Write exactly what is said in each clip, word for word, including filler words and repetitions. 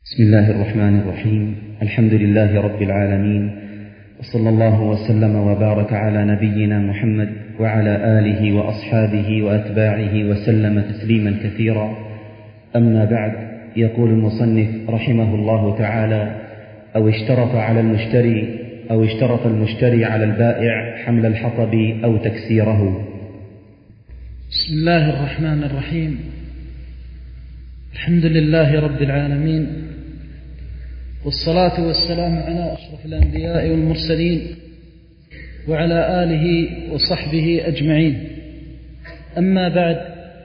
بسم الله الرحمن الرحيم. الحمد لله رب العالمين، وصلى الله وسلم وبارك على نبينا محمد وعلى آله وأصحابه وأتباعه وسلم تسليما كثيرا. أما بعد، يقول المصنف رحمه الله تعالى: أو اشترط على المشتري أو اشترط المشتري على البائع حمل الحطب أو تكسيره. بسم الله الرحمن الرحيم. الحمد لله رب العالمين، والصلاة والسلام على أشرف الأنبياء والمرسلين وعلى آله وصحبه أجمعين. أما بعد،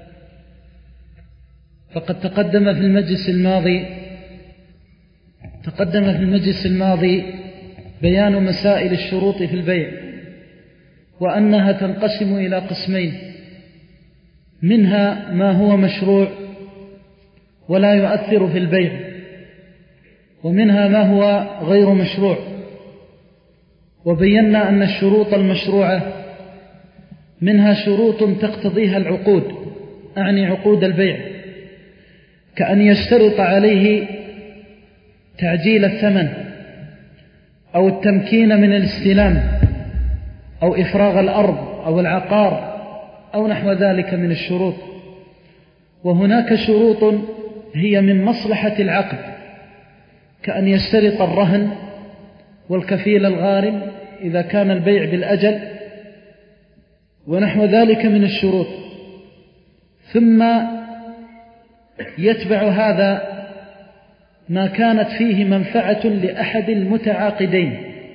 فقد تقدم في المجلس الماضي تقدم في المجلس الماضي بيان مسائل الشروط في البيع، وأنها تنقسم إلى قسمين: منها ما هو مشروع ولا يؤثر في البيع، ومنها ما هو غير مشروع. وبينا أن الشروط المشروعة منها شروط تقتضيها العقود، أعني عقود البيع، كأن يشترط عليه تعجيل الثمن أو التمكين من الاستلام أو إفراغ الأرض أو العقار أو نحو ذلك من الشروط. وهناك شروط هي من مصلحة العقد، كأن يشترط الرهن والكفيل الغارم إذا كان البيع بالأجل ونحو ذلك من الشروط. ثم يتبع هذا ما كانت فيه منفعة لأحد المتعاقدين،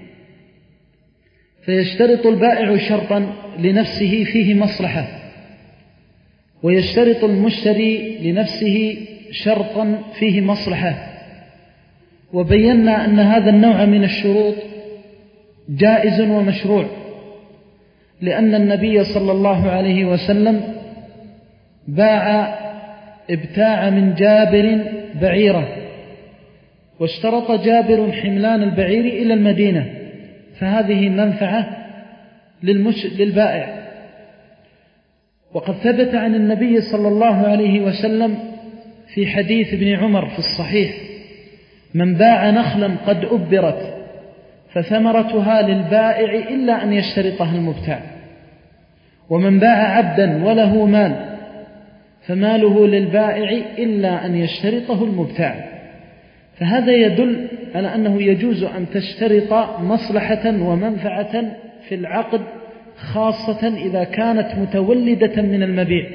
فيشترط البائع شرطا لنفسه فيه مصلحة، ويشترط المشتري لنفسه شرطا فيه مصلحة. وبينا أن هذا النوع من الشروط جائز ومشروع، لأن النبي صلى الله عليه وسلم باع ابتاع من جابر بعيرة، واشترط جابر حملان البعير إلى المدينة، فهذه منفعة للمش... للبائع. وقد ثبت عن النبي صلى الله عليه وسلم في حديث ابن عمر في الصحيح: من باع نخلا قد أبرت فثمرتها للبائع إلا أن يشترطها المبتاع، ومن باع عبدا وله مال فماله للبائع إلا أن يشترطه المبتاع. فهذا يدل على أنه يجوز أن تشترط مصلحة ومنفعة في العقد، خاصة إذا كانت متولدة من المبيع،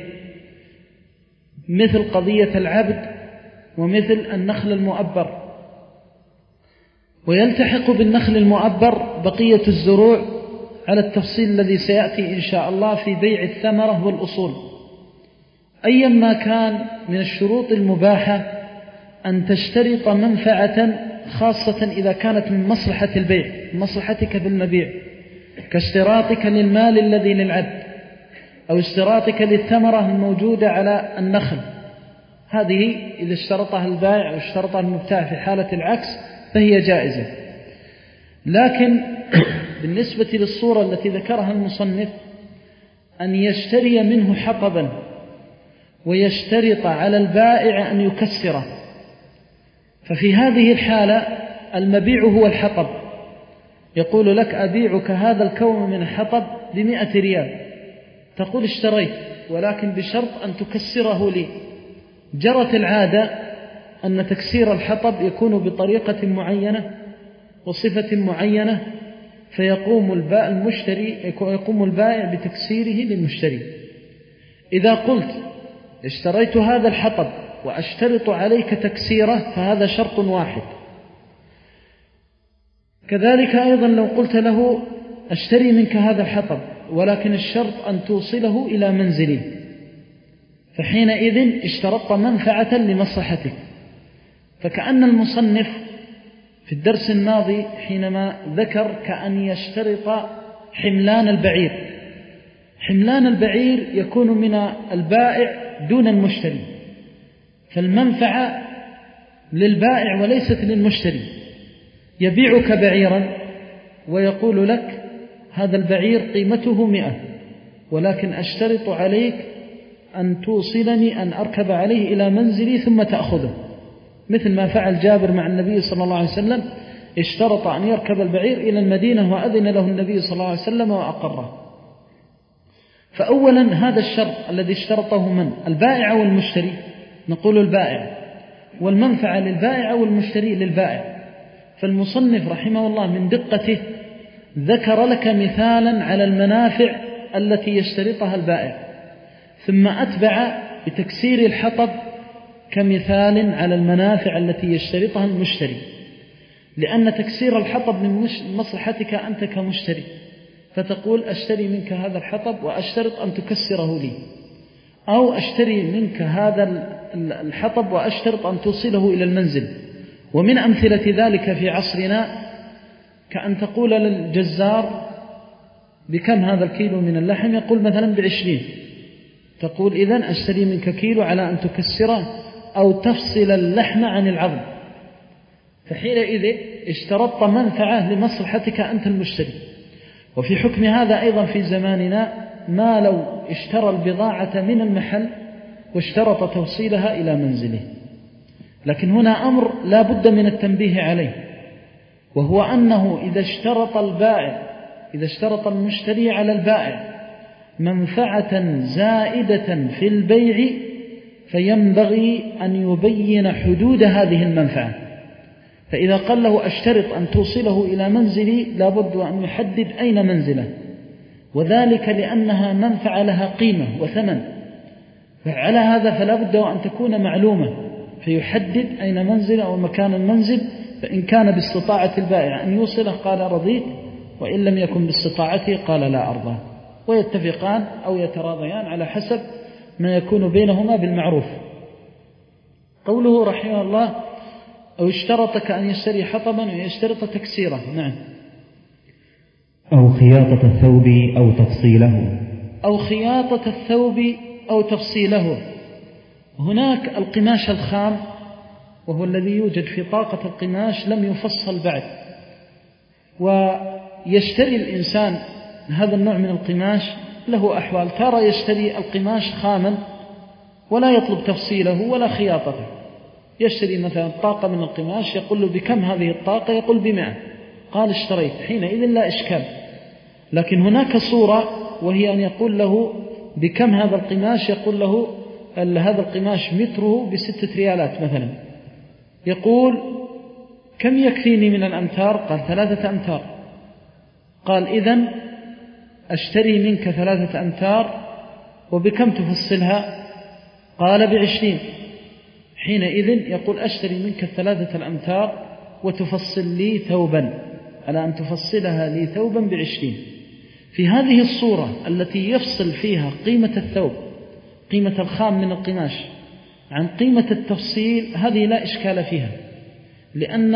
مثل قضية العبد ومثل النخل المؤبر. ويلتحق بالنخل المؤبر بقية الزروع على التفصيل الذي سيأتي إن شاء الله في بيع الثمرة والأصول. أيما كان من الشروط المباحة أن تشترط منفعة، خاصة إذا كانت من مصلحة البيع، مصلحتك بالمبيع، كاشتراطك للمال الذي للعبد أو اشتراطك للثمرة الموجودة على النخل. هذه إذا اشترطها البائع أو اشترطها المبتاع في حالة العكس فهي جائزة. لكن بالنسبة للصورة التي ذكرها المصنف، أن يشتري منه حطبا ويشترط على البائع أن يكسره، ففي هذه الحالة المبيع هو الحطب، يقول لك: أبيعك هذا الكوم من الحطب بمئة ريال، تقول: اشتريت، ولكن بشرط أن تكسره لي. جرت العادة أن تكسير الحطب يكون بطريقة معينة وصفة معينة، فيقوم البائع المشتري يقوم البائع بتكسيره للمشتري. إذا قلت: اشتريت هذا الحطب وأشترط عليك تكسيره، فهذا شرط واحد. كذلك أيضا لو قلت له: أشتري منك هذا الحطب ولكن الشرط أن توصله إلى منزلي، فحينئذ اشترطت منفعة لمصلحتك. فكأن المصنف في الدرس الماضي حينما ذكر كأن يشترط حملان البعير، حملان البعير يكون من البائع دون المشتري، فالمنفعة للبائع وليست للمشتري. يبيعك بعيرا ويقول لك: هذا البعير قيمته مئة، ولكن أشترط عليك أن توصلني، أن أركب عليه إلى منزلي ثم تأخذه. مثل ما فعل جابر مع النبي صلى الله عليه وسلم، اشترط أن يركب البعير إلى المدينة وأذن له النبي صلى الله عليه وسلم وأقره. فأولا هذا الشرط الذي اشترطه من؟ البائع والمشتري، نقول البائع، والمنفعة للبائع والمشتري للبائع. فالمصنف رحمه الله من دقته ذكر لك مثالا على المنافع التي يشترطها البائع، ثم أتبع بتكسير الحطب كمثال على المنافع التي يشترطها المشتري، لأن تكسير الحطب من مصلحتك أنت كمشتري، فتقول أشتري منك هذا الحطب وأشترط أن تكسره لي، أو أشتري منك هذا الحطب وأشترط أن توصله إلى المنزل. ومن أمثلة ذلك في عصرنا كأن تقول للجزار بكم هذا الكيلو من اللحم، يقول مثلا بعشرين، تقول إذن أشتري منك كيلو على أن تكسره أو تفصل اللحم عن العظم، فحينئذ اشترطت منفعة لمصلحتك أنت المشتري. وفي حكم هذا أيضا في زماننا ما لو اشترى البضاعة من المحل واشترط توصيلها إلى منزله. لكن هنا أمر لا بد من التنبيه عليه، وهو أنه إذا اشترط البائع إذا اشترط المشتري على البائع منفعة زائدة في البيع، فينبغي أن يبين حدود هذه المنفعة. فإذا قال له أشترط أن توصله إلى منزلي، لابد أن يحدد أين منزله، وذلك لأنها منفعة لها قيمة وثمن، فعلى هذا فلا بد أن تكون معلومة، فيحدد أين منزل أو مكان المنزل. فإن كان باستطاعة البائع أن يوصله قال رضيت، وإن لم يكن باستطاعته قال لا أرضى، ويتفقان أو يتراضيان على حسب ما يكون بينهما بالمعروف. قوله رحمه الله أو اشترطك أن يشتري حطبا ويشترط تكسيره. نعم. أو خياطة الثوب أو تفصيله أو خياطة الثوب أو تفصيله. هناك القماش الخام، وهو الذي يوجد في طاقة القماش لم يفصل بعد، ويشتري الإنسان هذا النوع من القماش له أحوال، ترى يشتري القماش خاما ولا يطلب تفصيله ولا خياطته، يشتري مثلا طاقة من القماش، يقول له بكم هذه الطاقة؟ يقول بمئة، قال اشتريت، حينئذ لا إشكال. لكن هناك صورة، وهي أن يقول له بكم هذا القماش؟ يقول له هذا القماش متره بستة ريالات مثلا، يقول كم يكفيني من الأمتار؟ قال ثلاثة أمتار. قال إذن أشتري منك ثلاثة أمتار، وبكم تفصلها؟ قال بعشرين. حينئذ يقول أشتري منك الثلاثة الأمتار وتفصل لي ثوبا، على أن تفصلها لي ثوبا بعشرين. في هذه الصورة التي يفصل فيها قيمة الثوب، قيمة الخام من القماش، عن قيمة التفصيل، هذه لا إشكال فيها، لأن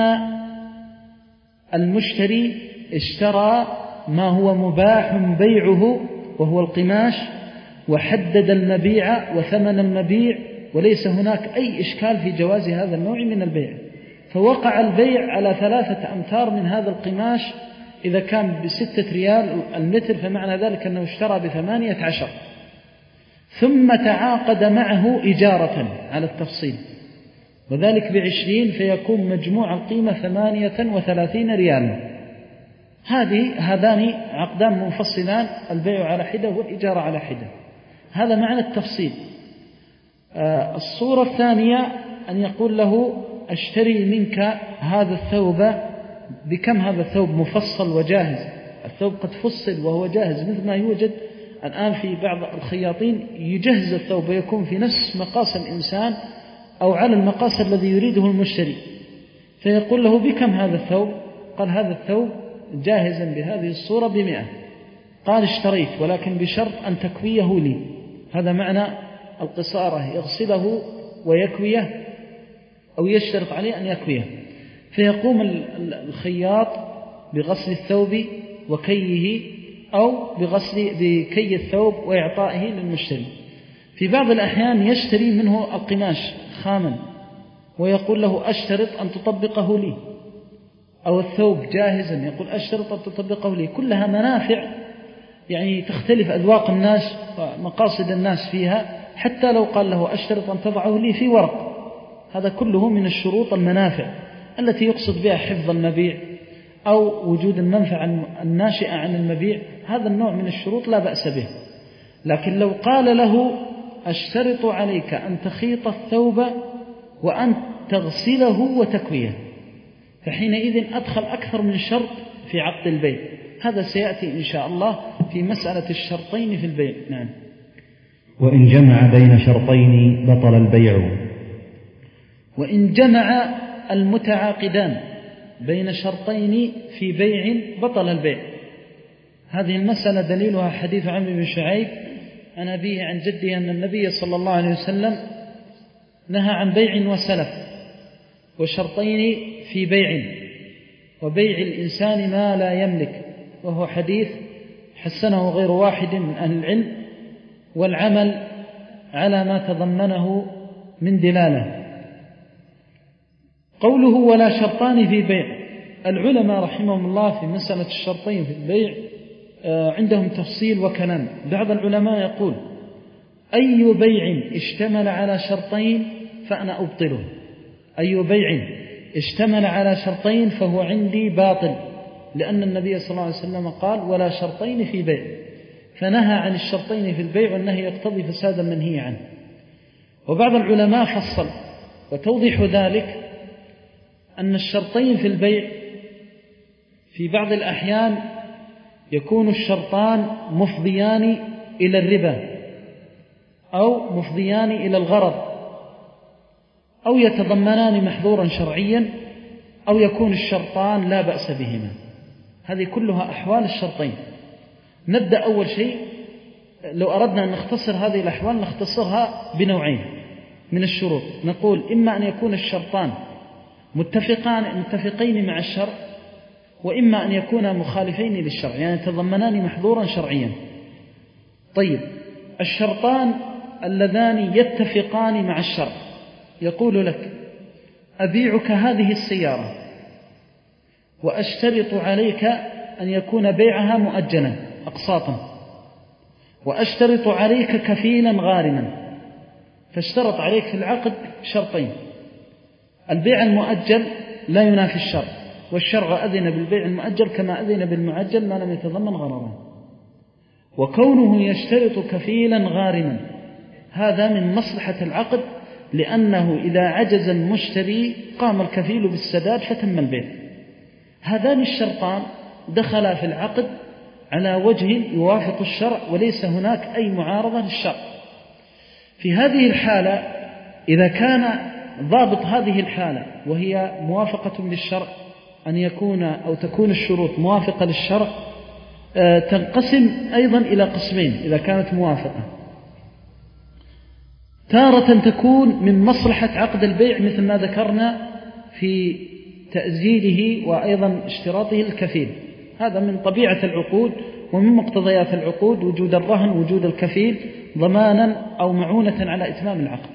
المشتري اشترى ما هو مباح بيعه وهو القماش، وحدد المبيع وثمن المبيع، وليس هناك أي إشكال في جواز هذا النوع من البيع. فوقع البيع على ثلاثة أمتار من هذا القماش، إذا كان بستة ريال المتر فمعنى ذلك أنه اشترى بثمانية عشر، ثم تعاقد معه إجارة على التفصيل، وذلك بعشرين، فيكون مجموع القيمة ثمانية وثلاثين ريالا. هذه هذان عقدان منفصلان، البيع على حدة والإجارة على حدة. هذا معنى التفصيل. آه الصورة الثانية أن يقول له أشتري منك هذا الثوب بكم هذا الثوب مفصل وجاهز، الثوب قد فصل وهو جاهز، مثل ما يوجد الآن في بعض الخياطين يجهز الثوب ويكون في نفس مقاس الإنسان أو على المقاس الذي يريده المشتري، فيقول له بكم هذا الثوب؟ قال هذا الثوب جاهزا بهذه الصورة بمئة. قال اشتريت، ولكن بشرط أن تكويه لي. هذا معنى القصارة، يغسله ويكويه، أو يشترط عليه أن يكويه. فيقوم الخياط بغسل الثوب وكيه، أو بغسل بكي الثوب وإعطائه للمشتري. في بعض الأحيان يشتري منه القماش خاما ويقول له أشترط أن تطبقه لي، أو الثوب جاهزا يقول أشترط أن تطبقه لي. كلها منافع، يعني تختلف أذواق الناس ومقاصد الناس فيها، حتى لو قال له أشترط أن تضعه لي في ورق، هذا كله من الشروط المنافع التي يقصد بها حفظ المبيع أو وجود المنفعة الناشئة عن المبيع. هذا النوع من الشروط لا بأس به. لكن لو قال له أشترط عليك أن تخيط الثوب وأن تغسله وتكويه، فحينئذ أدخل أكثر من شرط في عقد البيع. هذا سيأتي إن شاء الله في مسألة الشرطين في البيع. نعم. وإن جمع بين شرطين بطل البيع. وإن جمع المتعاقدان بين شرطين في بيع بطل البيع. هذه المسألة دليلها حديث عمرو بن شعيب عن أبيه عن جده أن النبي صلى الله عليه وسلم نهى عن بيع وسلف وشرطين في بيع وبيع الإنسان ما لا يملك، وهو حديث حسنه غير واحد من أهل العلم، والعمل على ما تضمنه من دلالة. قوله ولا شرطان في بيع، العلماء رحمهم الله في مسألة الشرطين في البيع عندهم تفصيل وكلام. بعض العلماء يقول أي بيع اشتمل على شرطين فأنا أبطله، أي بيع اشتمل على شرطين فهو عندي باطل، لأن النبي صلى الله عليه وسلم قال ولا شرطين في بيع، فنهى عن الشرطين في البيع، والنهي يقتضي فساد المنهي عنه. وبعض العلماء فصل، وتوضيح ذلك أن الشرطين في البيع في بعض الأحيان يكون الشرطان مفضيان إلى الربا أو مفضيان إلى الغرض أو يتضمنان محظورا شرعيا أو يكون الشرطان لا بأس بهما. هذه كلها أحوال الشرطين. نبدأ أول شيء، لو أردنا أن نختصر هذه الأحوال نختصرها بنوعين من الشروط. نقول إما أن يكون الشرطان متفقان متفقين مع الشرع، وإما أن يكونا مخالفين للشرع، يعني يتضمنان محظورا شرعيا. طيب، الشرطان اللذان يتفقان مع الشرع، يقول لك أبيعك هذه السيارة وأشترط عليك أن يكون بيعها مؤجلا أقساطا، وأشترط عليك كفيلا غارما. فاشترط عليك في العقد شرطين: البيع المؤجل لا ينافي الشرع، والشرع أذن بالبيع المؤجل كما أذن بالمعجل ما لم يتضمن غررا. وكونه يشترط كفيلا غارما هذا من مصلحة العقد، لأنه إذا عجز المشتري قام الكفيل بالسداد فتم البيع. هذان الشرطان دخلا في العقد على وجه يوافق الشرع، وليس هناك أي معارضة للشرع. في هذه الحالة إذا كان ضابط هذه الحالة وهي موافقة للشرع أن يكون أو تكون الشروط موافقة للشرع، تنقسم أيضا إلى قسمين إذا كانت موافقة. تارة تكون من مصلحة عقد البيع مثل ما ذكرنا في تأجيله وأيضا اشتراطه الكفيل، هذا من طبيعة العقود ومن مقتضيات العقود، وجود الرهن وجود الكفيل ضمانا أو معونة على إتمام العقد.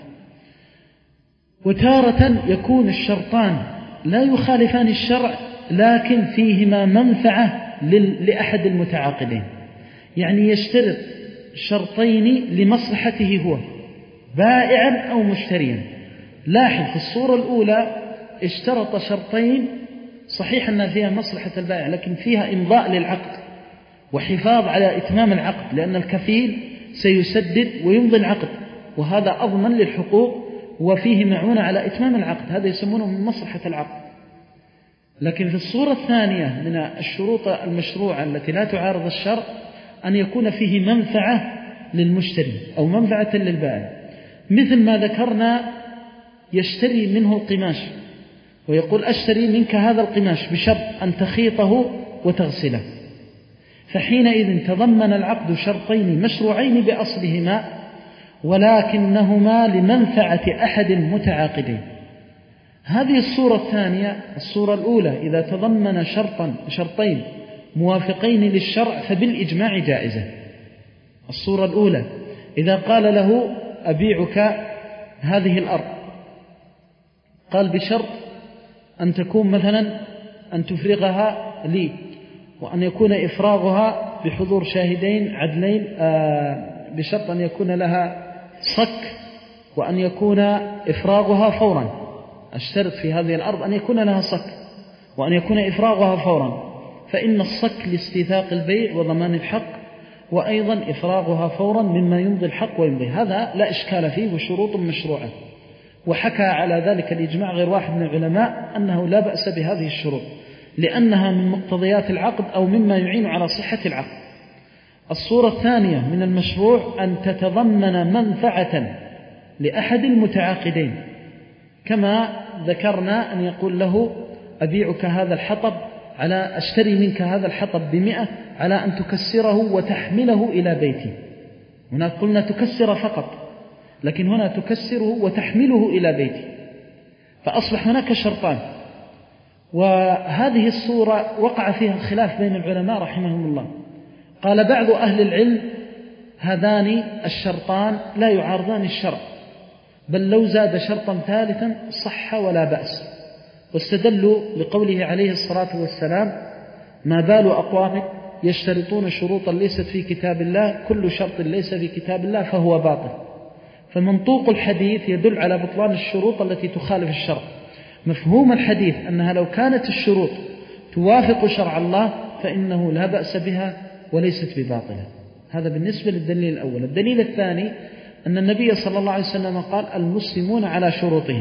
وتارة يكون الشرطان لا يخالفان الشرع لكن فيهما منفعة لأحد المتعاقدين، يعني يشترط شرطين لمصلحته هو بائعا أو مشتريا. لاحظ في الصورة الأولى اشترط شرطين صحيح أن فيها مصلحة البائع لكن فيها إمضاء للعقد وحفاظ على إتمام العقد، لأن الكفيل سيسدد ويمضي العقد، وهذا أضمن للحقوق وفيه معونة على إتمام العقد، هذا يسمونه من مصلحة العقد. لكن في الصورة الثانية من الشروط المشروعة التي لا تعارض الشرع أن يكون فيه منفعة للمشتري أو منفعة للبائع، مثل ما ذكرنا يشتري منه القماش ويقول أشتري منك هذا القماش بشرط أن تخيطه وتغسله، فحينئذ تضمن العقد شرطين مشروعين بأصلهما ولكنهما لمنفعة أحد المتعاقدين. هذه الصورة الثانية. الصورة الأولى إذا تضمن شرطا شرطين موافقين للشرع فبالإجماع جائزة. الصورة الأولى إذا قال له أبيعك هذه الأرض، قال بشرط أن تكون مثلا أن تفرغها لي، وأن يكون إفراغها بحضور شاهدين عدلين، بشرط أن يكون لها صك، وأن يكون إفراغها فورا. أشترط في هذه الأرض أن يكون لها صك وأن يكون إفراغها فورا، فإن الصك لاستيثاق البيع وضمان الحق، وأيضا إفراغها فورا مما يمضي الحق ويمضي، هذا لا إشكال فيه وشروط مشروعة. وحكى على ذلك الإجماع غير واحد من العلماء أنه لا بأس بهذه الشروط لأنها من مقتضيات العقد أو مما يعين على صحة العقد. الصورة الثانية من المشروع أن تتضمن منفعة لأحد المتعاقدين، كما ذكرنا أن يقول له أبيعك هذا الحطب على أشتري منك هذا الحطب بمئة على أن تكسره وتحمله إلى بيتي. هنا قلنا تكسر فقط، لكن هنا تكسره وتحمله إلى بيتي، فأصبح هناك شرطان. وهذه الصورة وقع فيها الخلاف بين العلماء رحمهم الله. قال بعض أهل العلم هذان الشرطان لا يعارضان الشرع، بل لو زاد شرطا ثالثا صح ولا بأس، واستدلوا لقوله عليه الصلاة والسلام: ما بال أقوام يشترطون شروطا ليست في كتاب الله، كل شرط ليس في كتاب الله فهو باطل. فمنطوق الحديث يدل على بطلان الشروط التي تخالف الشرع. مفهوم الحديث أنها لو كانت الشروط توافق شرع الله فإنه لا بأس بها وليست بباطلة. هذا بالنسبة للدليل الأول. الدليل الثاني أن النبي صلى الله عليه وسلم قال: المسلمون على شروطهم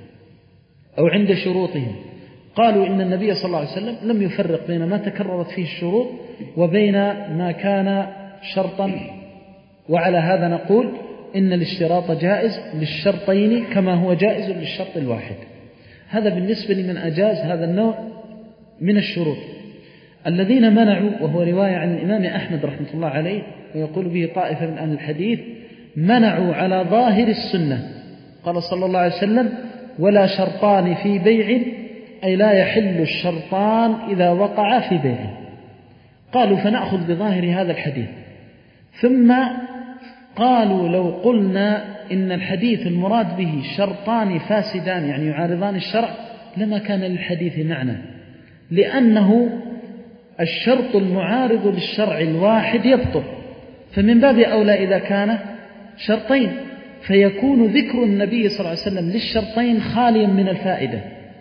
أو عند شروطهم. قالوا إن النبي صلى الله عليه وسلم لم يفرق بين ما تكررت فيه الشروط وبين ما كان شرطا، وعلى هذا نقول إن الاشتراط جائز للشرطين كما هو جائز للشرط الواحد. هذا بالنسبة لمن أجاز هذا النوع من الشروط. الذين منعوا، وهو رواية عن الإمام أحمد رحمة الله عليه ويقول به طائفة من أهل الحديث، منعوا على ظاهر السنة. قال صلى الله عليه وسلم: ولا شرطان في بيع، أي لا يحل الشرطان إذا وقع في بيع. قالوا فنأخذ بظاهر هذا الحديث. ثم قالوا لو قلنا إن الحديث المراد به شرطان فاسدان يعني يعارضان الشرع لما كان للحديث معنى، لأنه الشرط المعارض للشرع الواحد يبطل، فمن باب أولى إذا كان شرطين، فيكون ذكر النبي صلى الله عليه وسلم للشرطين خاليا من الفائدة.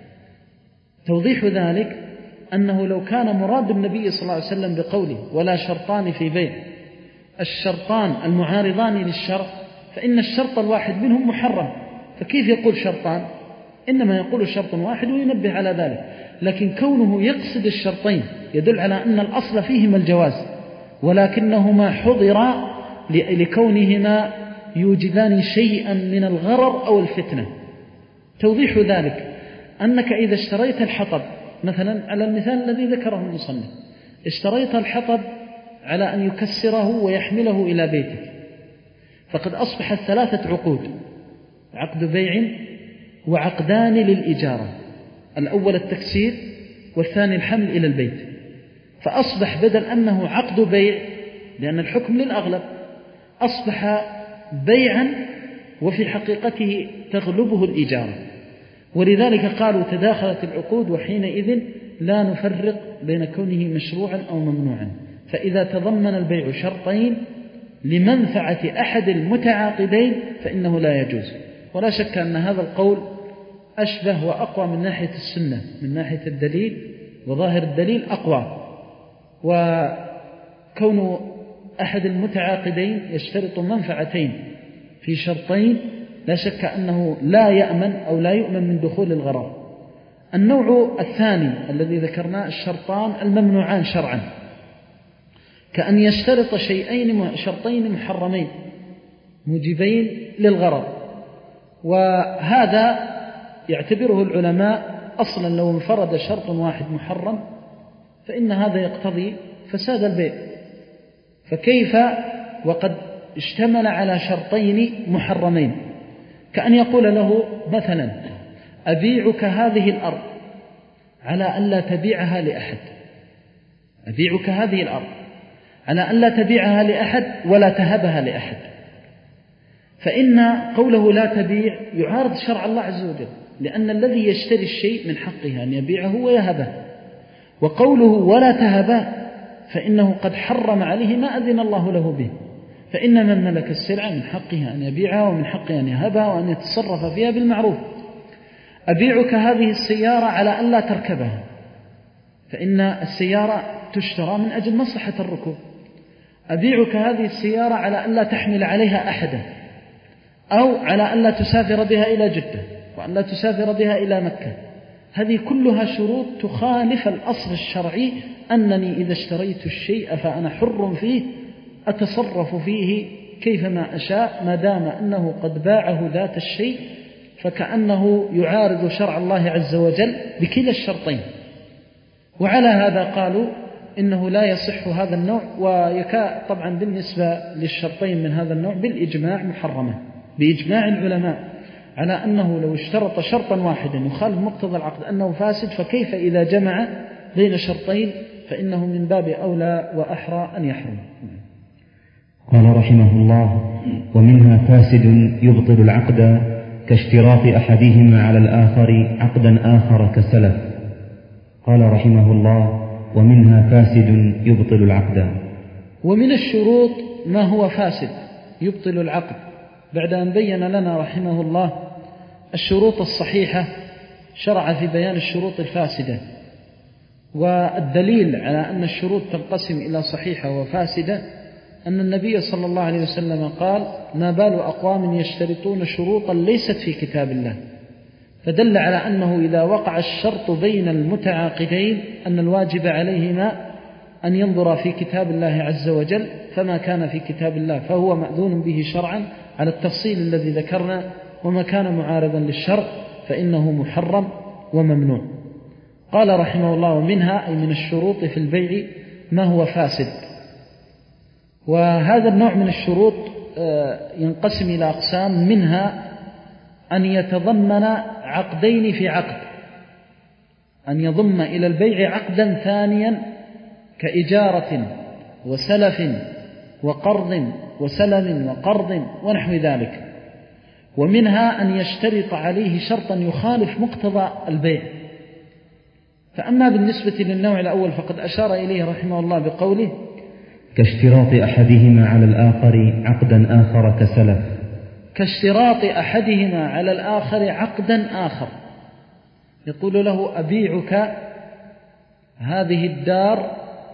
توضيح ذلك أنه لو كان مراد النبي صلى الله عليه وسلم بقوله ولا شرطان في بيع الشرطان المعارضان للشرع، فإن الشرط الواحد منهم محرم، فكيف يقول شرطان؟ إنما يقول شرط واحد وينبه على ذلك. لكن كونه يقصد الشرطين يدل على أن الأصل فيهما الجواز، ولكنهما حضرا لكونهما يوجدان شيئا من الغرر أو الفتنة. توضيح ذلك أنك إذا اشتريت الحطب مثلا على المثال الذي ذكره المصنف، اشتريت الحطب على أن يكسره ويحمله إلى بيتك، فقد أصبحت ثلاثة عقود: عقد بيع وعقدان للإجارة، الأول التكسير والثاني الحمل إلى البيت. فأصبح بدل أنه عقد بيع لأن الحكم للأغلب أصبح بيعا وفي حقيقته تغلبه الإجارة، ولذلك قالوا تداخلت العقود، وحينئذ لا نفرق بين كونه مشروعا أو ممنوعا. فإذا تضمن البيع شرطين لمنفعة أحد المتعاقدين فإنه لا يجوز. ولا شك أن هذا القول أشبه وأقوى من ناحية السنة، من ناحية الدليل وظاهر الدليل أقوى. وكون أحد المتعاقدين يشترط منفعتين في شرطين لا شك أنه لا يأمن أو لا يؤمن من دخول الغرر. النوع الثاني الذي ذكرناه الشرطان الممنوعان شرعا، كأن يشترط شيئين شرطين محرمين موجبين للغرر، وهذا يعتبره العلماء أصلا لو انفرد شرط واحد محرم فإن هذا يقتضي فساد البيع، فكيف وقد اشتمل على شرطين محرمين؟ كأن يقول له مثلا أبيعك هذه الأرض على أن لا تبيعها لأحد، أبيعك هذه الأرض على أن لا تبيعها لأحد ولا تهبها لأحد، فإن قوله لا تبيع يعارض شرع الله عز وجل، لأن الذي يشتري الشيء من حقه أن يبيعه ويهبه، وقوله ولا تهبه فإنه قد حرم عليه ما أذن الله له به. فإن من ملك السلعة من حقه أن يبيعها ومن حقه أن يهبها وأن يتصرف فيها بالمعروف. أبيعك هذه السيارة على أن لا تركبها، فإن السيارة تشترى من أجل مصلحة الركوب. أبيعك هذه السيارة على أن لا تحمل عليها أحدا، أو على أن لا تسافر بها إلى جدة، وأن لا تسافر بها إلى مكة. هذه كلها شروط تخالف الأصل الشرعي أنني إذا اشتريت الشيء فأنا حر فيه، أتصرف فيه كيفما أشاء ما دام أنه قد باعه ذات الشيء، فكأنه يعارض شرع الله عز وجل بكلا الشرطين. وعلى هذا قالوا إنه لا يصح هذا النوع، ويكاد طبعا بالنسبة للشرطين من هذا النوع بالإجماع محرمة بإجماع العلماء، على أنه لو اشترط شرطا واحدا يخالف مقتضى العقد أنه فاسد، فكيف إذا جمع بين شرطين؟ فإنه من باب أولى وأحرى أن يحرم. قال رحمه الله: ومنها فاسد يبطل العقد كاشتراط أحدهما على الآخر عقدا آخر كسلف. قال رحمه الله: ومنها فاسد يبطل العقد. ومن الشروط ما هو فاسد يبطل العقد، بعد أن بين لنا رحمه الله الشروط الصحيحة شرع في بيان الشروط الفاسدة. والدليل على أن الشروط تنقسم إلى صحيحة وفاسدة أن النبي صلى الله عليه وسلم قال: ما بال أقوام يشترطون شروطا ليست في كتاب الله، فدل على أنه إذا وقع الشرط بين المتعاقدين أن الواجب عليهما أن ينظر في كتاب الله عز وجل، فما كان في كتاب الله فهو مأذون به شرعا على التفصيل الذي ذكرنا، وما كان معارضا للشرع فإنه محرم وممنوع. قال رحمه الله: ومنها أي من الشروط في البيع ما هو فاسد. وهذا النوع من الشروط ينقسم إلى أقسام، منها أن يتضمن عقدين في عقد، أن يضم إلى البيع عقدا ثانيا كإجارة وسلف وقرض وسلم وقرض ونحو ذلك. ومنها أن يشترط عليه شرطا يخالف مقتضى البيع. فأما بالنسبة للنوع الأول فقد أشار إليه رحمه الله بقوله: كاشتراط أحدهما على الآخر عقدا آخر كسلف. كاشتراط أحدهما على الآخر عقدا آخر، يقول له: أبيعك هذه الدار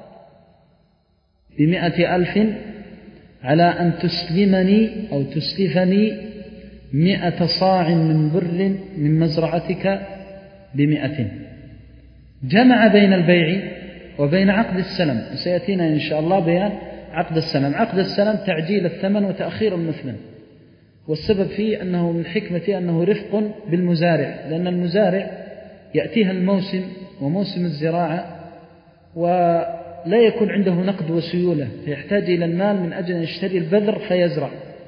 بمئة ألف على أن تسلمني أو تسلفني مئة صاع من بر من مزرعتك بمئة. جمع بين البيع وبين عقد السلم، وسيأتينا إن شاء الله بيان عقد السلم. عقد السلم تعجيل الثمن وتأخير المثمن، والسبب فيه أنه من حكمة أنه رفق بالمزارع، لأن المزارع يأتيها الموسم وموسم الزراعة ولا يكون عنده نقد وسيولة، فيحتاج إلى المال من أجل أن يشتري البذر فيزرع،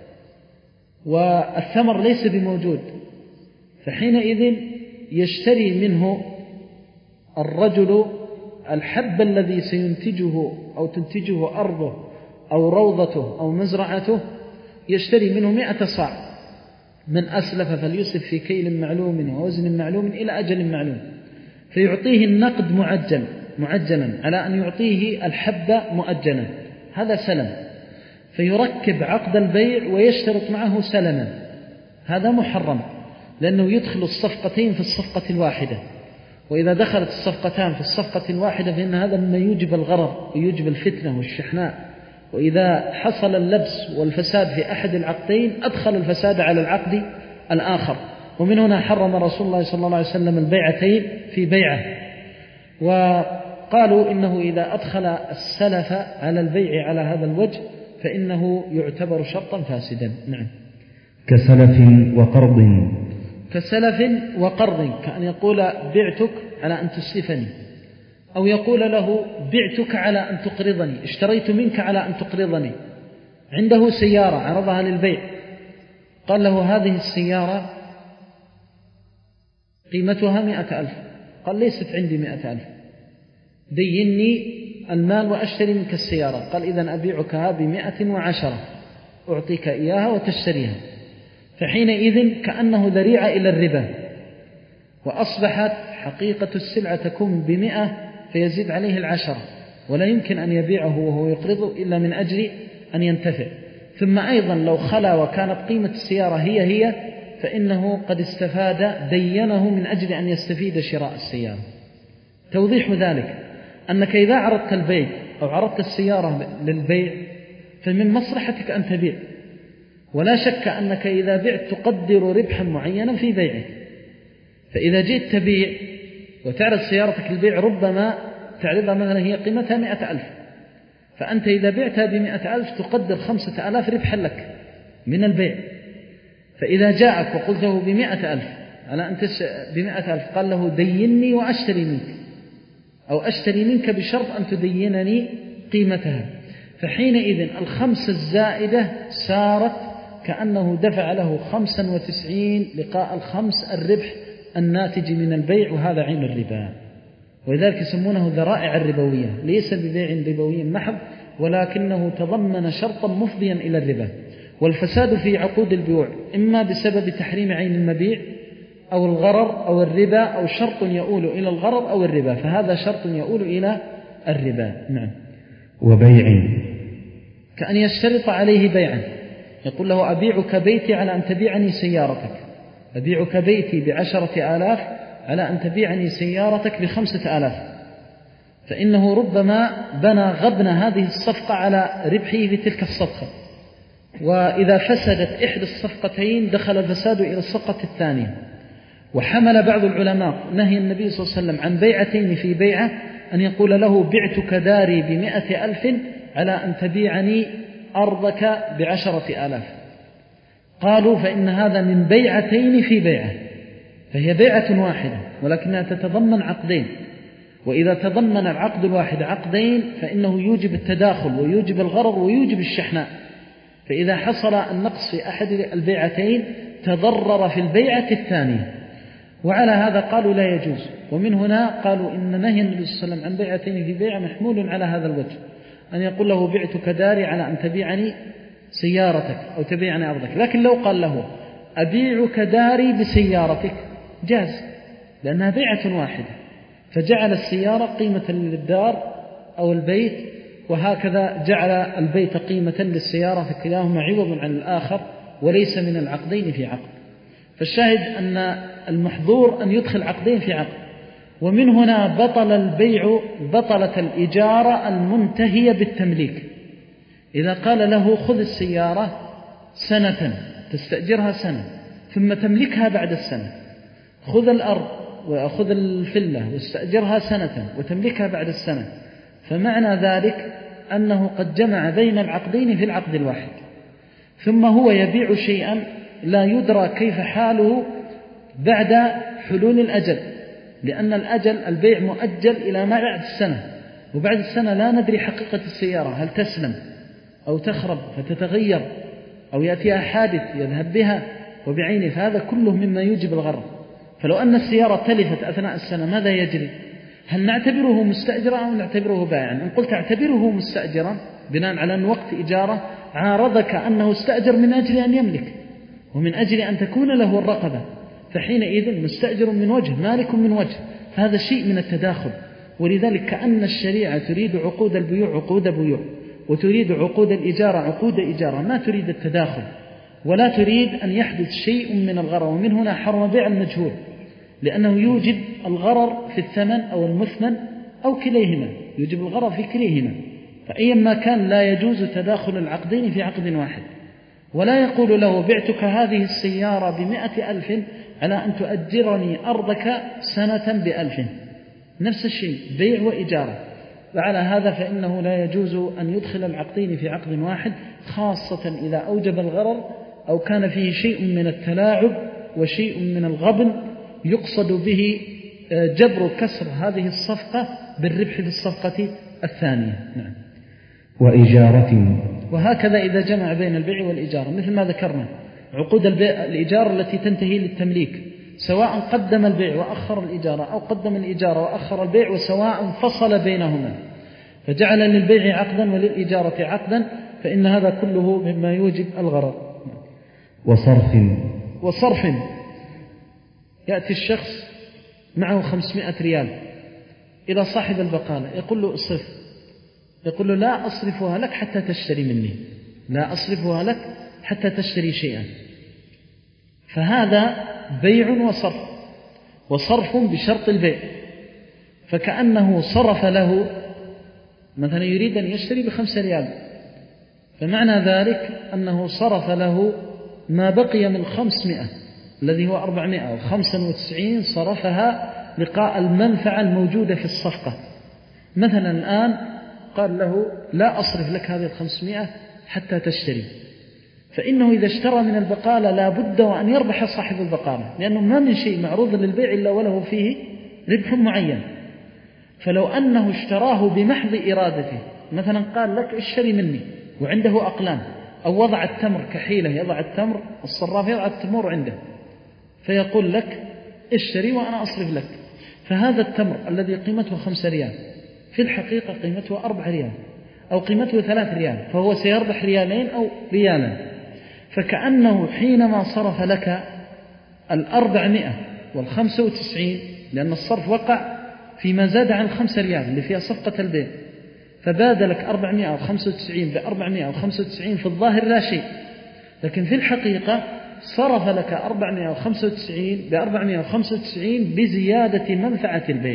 والثمر ليس بموجود، فحينئذ يشتري منه الرجل الحب الذي سينتجه أو تنتجه أرضه أو روضته أو مزرعته، يشتري منه مئة صاع، من أسلف فليسلف في كيل معلوم ووزن معلوم إلى أجل معلوم، فيعطيه النقد معجل معجلا على أن يعطيه الحب مؤجلا، هذا سلم. فيركب عقد البيع ويشترط معه سلما، هذا محرم، لأنه يدخل الصفقتين في الصفقة الواحدة، وإذا دخلت الصفقتان في الصفقة الواحدة فإن هذا مما يوجب الغرر ويوجب الفتنة والشحناء، وإذا حصل اللبس والفساد في أحد العقدين أدخل الفساد على العقد الآخر. ومن هنا حرم رسول الله صلى الله عليه وسلم البيعتين في بيعة، وقالوا إنه إذا أدخل السلف على البيع على هذا الوجه فإنه يعتبر شرطا فاسدا. نعم. كسلف وقرض. كسلف وقرض، كأن يقول: بعتك على أن تسلفني، أو يقول له: بعتك على أن تقرضني، اشتريت منك على أن تقرضني. عنده سيارة عرضها للبيع، قال له: هذه السيارة قيمتها مئة ألف، قال: ليست عندي مئة ألف، ديني المال وأشتري منك السيارة. قال: إذن أبيعكها بمئة وعشرة، أعطيك إياها وتشتريها. فحينئذ كأنه ذريعة إلى الربا، وأصبحت حقيقة السلعة تكون بمئة فيزيد عليه العشرة، ولا يمكن أن يبيعه وهو يقرضه إلا من أجل أن ينتفع. ثم أيضا لو خلا وكانت قيمة السيارة هي هي فإنه قد استفاد دينه من أجل أن يستفيد شراء السيارة. توضيح ذلك أنك إذا عرضت البيع أو عرضت السيارة للبيع فمن مصلحتك أن تبيع، ولا شك أنك إذا بعت تقدر ربحا معينا في بيعك. فإذا جئت تبيع وتعرض سيارتك للبيع ربما تعرضها مثلا هي قيمتها مئة ألف، فأنت إذا بعتها بمئة ألف تقدر خمسة ألاف ربحا لك من البيع. فإذا جاءك وقلت له بمئة ألف على أن تش... بمئة ألف قال له ديني وأشتري منك، أو أشتري منك بشرط أن تدينني قيمتها، فحينئذ الخمسة الزائدة صارت كأنه دفع له خمسا وتسعين لقاء الخمس الربح الناتج من البيع، وهذا عين الربا. ولذلك يسمونه ذرائع الربوية، ليس ببيع ربوي محض ولكنه تضمن شرطا مفضيا إلى الربا. والفساد في عقود البيوع إما بسبب تحريم عين المبيع أو الغرر أو الربا، أو شرط يؤول إلى الغرر أو الربا، فهذا شرط يؤول إلى الربا. نعم. وبيع كأن يشترط عليه بيعا، يقول له أبيعك بيتي على أن تبيعني سيارتك، أبيعك بيتي بعشرة آلاف على أن تبيعني سيارتك بخمسة آلاف، فإنه ربما بنى غبن هذه الصفقة على ربحه في تلك الصفقة، وإذا فسدت إحدى الصفقتين دخل الفساد إلى الصفقة الثانية. وحمل بعض العلماء نهي النبي صلى الله عليه وسلم عن بيعتين في بيعة أن يقول له بعتك داري بمئة ألف على أن تبيعني أرضك بعشرة آلاف. قالوا فإن هذا من بيعتين في بيعة، فهي بيعة واحدة ولكنها تتضمن عقدين، وإذا تضمن العقد الواحد عقدين فإنه يوجب التداخل ويوجب الغرر ويوجب الشحناء، فإذا حصل النقص في أحد البيعتين تضرر في البيعة الثانية، وعلى هذا قالوا لا يجوز. ومن هنا قالوا إن نهي النبي صلى الله عليه وسلم عن بيعتين في بيعة محمول على هذا الوجه، أن يقول له بعتك داري على أن تبيعني سيارتك أو تبيعني أرضك. لكن لو قال له أبيعك داري بسيارتك جاز، لأنها بيعة واحدة، فجعل السيارة قيمة للدار أو البيت، وهكذا جعل البيت قيمة للسيارة، فكلاهما عوض عن الآخر وليس من العقدين في عقد. فالشاهد أن المحظور أن يدخل عقدين في عقد. ومن هنا بطل البيع بطلة الإجارة المنتهية بالتمليك. إذا قال له خذ السيارة سنة تستأجرها سنة ثم تملكها بعد السنة، خذ الأرض وأخذ الفلة واستأجرها سنة وتملكها بعد السنة، فمعنى ذلك أنه قد جمع بين العقدين في العقد الواحد، ثم هو يبيع شيئا لا يدرى كيف حاله بعد حلول الأجل، لأن الأجل البيع مؤجل إلى ما بعد السنة، وبعد السنة لا ندري حقيقة السيارة هل تسلم أو تخرب فتتغير أو يأتيها حادث يذهب بها وبعينه، فهذا كله مما يوجب الغرر. فلو أن السيارة تلفت أثناء السنة ماذا يجري؟ هل نعتبره مستأجرا أو نعتبره بائعا؟ إن قلت اعتبره مستأجرا بناء على أن وقت إجارة عارضك أنه استأجر من أجل أن يملك ومن أجل أن تكون له الرقبة، فحينئذ مستأجر من وجه مالك من وجه، هذا شيء من التداخل. ولذلك كأن الشريعة تريد عقود البيوع عقود بيوع، وتريد عقود الإجارة عقود إجارة، ما تريد التداخل ولا تريد أن يحدث شيء من الغرر. ومن هنا حرم بيع المجهول، لأنه يوجب الغرر في الثمن أو المثمن أو كليهما، يوجب الغرر في كليهما، فأيما كان لا يجوز تداخل العقدين في عقد واحد. ولا يقول له بعتك هذه السيارة بمئة ألف على أن تؤجرني أرضك سنة بألف، نفس الشيء بيع وإجارة. وعلى هذا فإنه لا يجوز أن يدخل العقدين في عقد واحد، خاصة إذا أوجب الغرر أو كان فيه شيء من التلاعب وشيء من الغبن يقصد به جبر كسر هذه الصفقة بالربح في الصفقة الثانية. نعم. وإجارة. وهكذا إذا جمع بين البيع والإجارة مثل ما ذكرنا، عقود الإجارة التي تنتهي للتمليك، سواء قدم البيع وأخر الإجارة أو قدم الإجارة وأخر البيع، وسواء فصل بينهما فجعل للبيع عقدا وللإجارة عقدا، فإن هذا كله مما يوجب الغرر. وصرف. وصرف، يأتي الشخص معه خمسمائة ريال إلى صاحب البقالة يقول له اصرف، يقول له لا أصرفها لك حتى تشتري مني، لا أصرفها لك حتى تشتري شيئا. فهذا بيع وصرف، وصرف بشرط البيع، فكأنه صرف له مثلا يريد أن يشتري بخمسة ريال، فمعنى ذلك أنه صرف له ما بقي من خمسمائة الذي هو أربعمائة وخمسة وتسعين صرفها لقاء المنفعة الموجودة في الصفقة. مثلا الآن قال له لا أصرف لك هذه الخمسمائة حتى تشتري، فإنه إذا اشترى من البقالة لا بد وأن يربح صاحب البقالة، لأنه ما من شيء معروض للبيع إلا وله فيه ربح معين. فلو أنه اشتراه بمحض إرادته، مثلا قال لك اشتري مني وعنده أقلام، أو وضع التمر كحيلة، يضع التمر الصراف يضع التمر عنده فيقول لك اشتري وأنا أصرف لك، فهذا التمر الذي قيمته خمسة ريال في الحقيقة قيمته أربع ريال أو قيمته ثلاث ريال، فهو سيربح ريالين أو ريالا. فكأنه حينما صرف لك الأربعمائة والخمسة وتسعين، لأن الصرف وقع فيما زاد عن الخمسة ريال اللي فيها صفقة البيع، فبادلك أربعمائة وخمسة وتسعين بأربعمائة وخمسة وتسعين في الظاهر لا شيء، لكن في الحقيقة صرف لك أربعمائة وخمسة وتسعين بأربعمائة وخمسة وتسعين بزيادة منفعة البيع،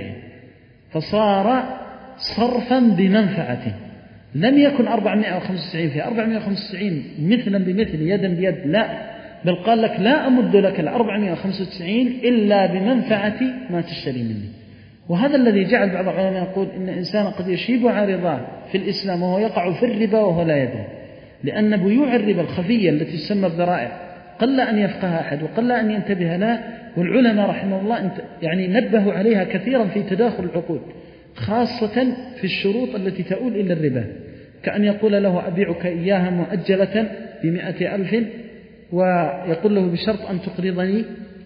فصار صرفا بمنفعة. لم يكن أربعمائة وخمسة وتسعين في أربعمائة وخمسة وتسعين مثلا بمثل يدا بيد، لا، بل قال لك لا أمد لك الأربعمائة وخمسة وتسعين إلا بمنفعة ما تشتري مني. وهذا الذي جعل بعض العلماء يقول إن إنسان قد يشيب عارضان في الإسلام وهو يقع في الربا وهو لا يدري، لأن بيوع الربا الخفية التي تسمى الذرائع قل أن يفقه أحد وقل أن ينتبه لها، والعلماء رحمه الله يعني نبهوا عليها كثيرا في تداخل العقود، خاصة في الشروط التي تؤول إلى الربا، كأن يقول له أبيعك إياها مؤجلة بمئة ألف، ويقول له بشرط أن تقرضني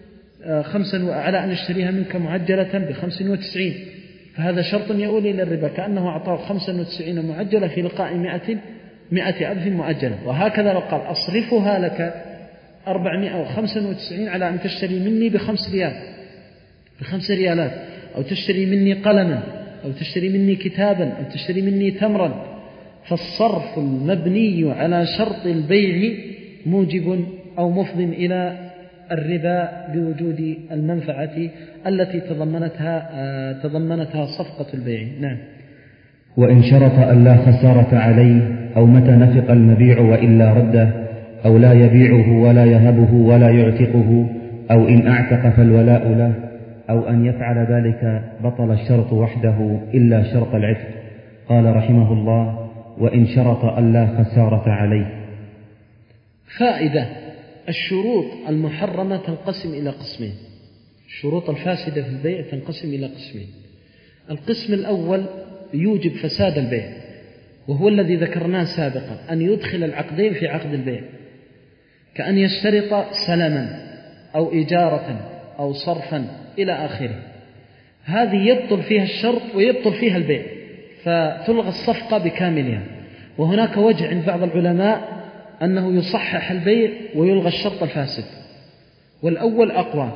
خمسا على أن اشتريها منك معجلة بخمس وتسعين، فهذا شرط يؤول إلى الربا، كأنه أعطاه خمسا وتسعين معجلة في لقاء مئة, مئة ألف مؤجلة. وهكذا لو قال أصرفها لك أربعمائة وخمسة وتسعين على أن تشتري مني بخمس ريال بخمس ريالات، أو تشتري مني قلما، أو تشتري مني كتابا، أو تشتري مني تمرا، فالصرف المبني على شرط البيع موجب أو مفض إلى الربا بوجود المنفعة التي تضمنتها تضمنتها صفقة البيع. نعم. وإن شرط أن لا خسارة عليه، أو متى نفق المبيع وإلا رده، أو لا يبيعه ولا يهبه ولا يعتقه، أو إن أعتق فالولاء له، أو أن يفعل ذلك بطل الشرط وحده إلا شرط العتق. قال رحمه الله: وإن شرط أن لا خسارة عليه. فائدة: الشروط المحرمة تنقسم إلى قسمين، الشروط الفاسدة في البيع تنقسم إلى قسمين. القسم الأول يوجب فساد البيع، وهو الذي ذكرناه سابقا، أن يدخل العقدين في عقد البيع، كأن يشترط سلما أو إجارة أو صرفا إلى آخره، هذه يبطل فيها الشرط ويبطل فيها البيع، فتلغى الصفقة بكاملها. وهناك وجه عند بعض العلماء أنه يصحح البيع ويلغى الشرط الفاسد، والأول أقوى.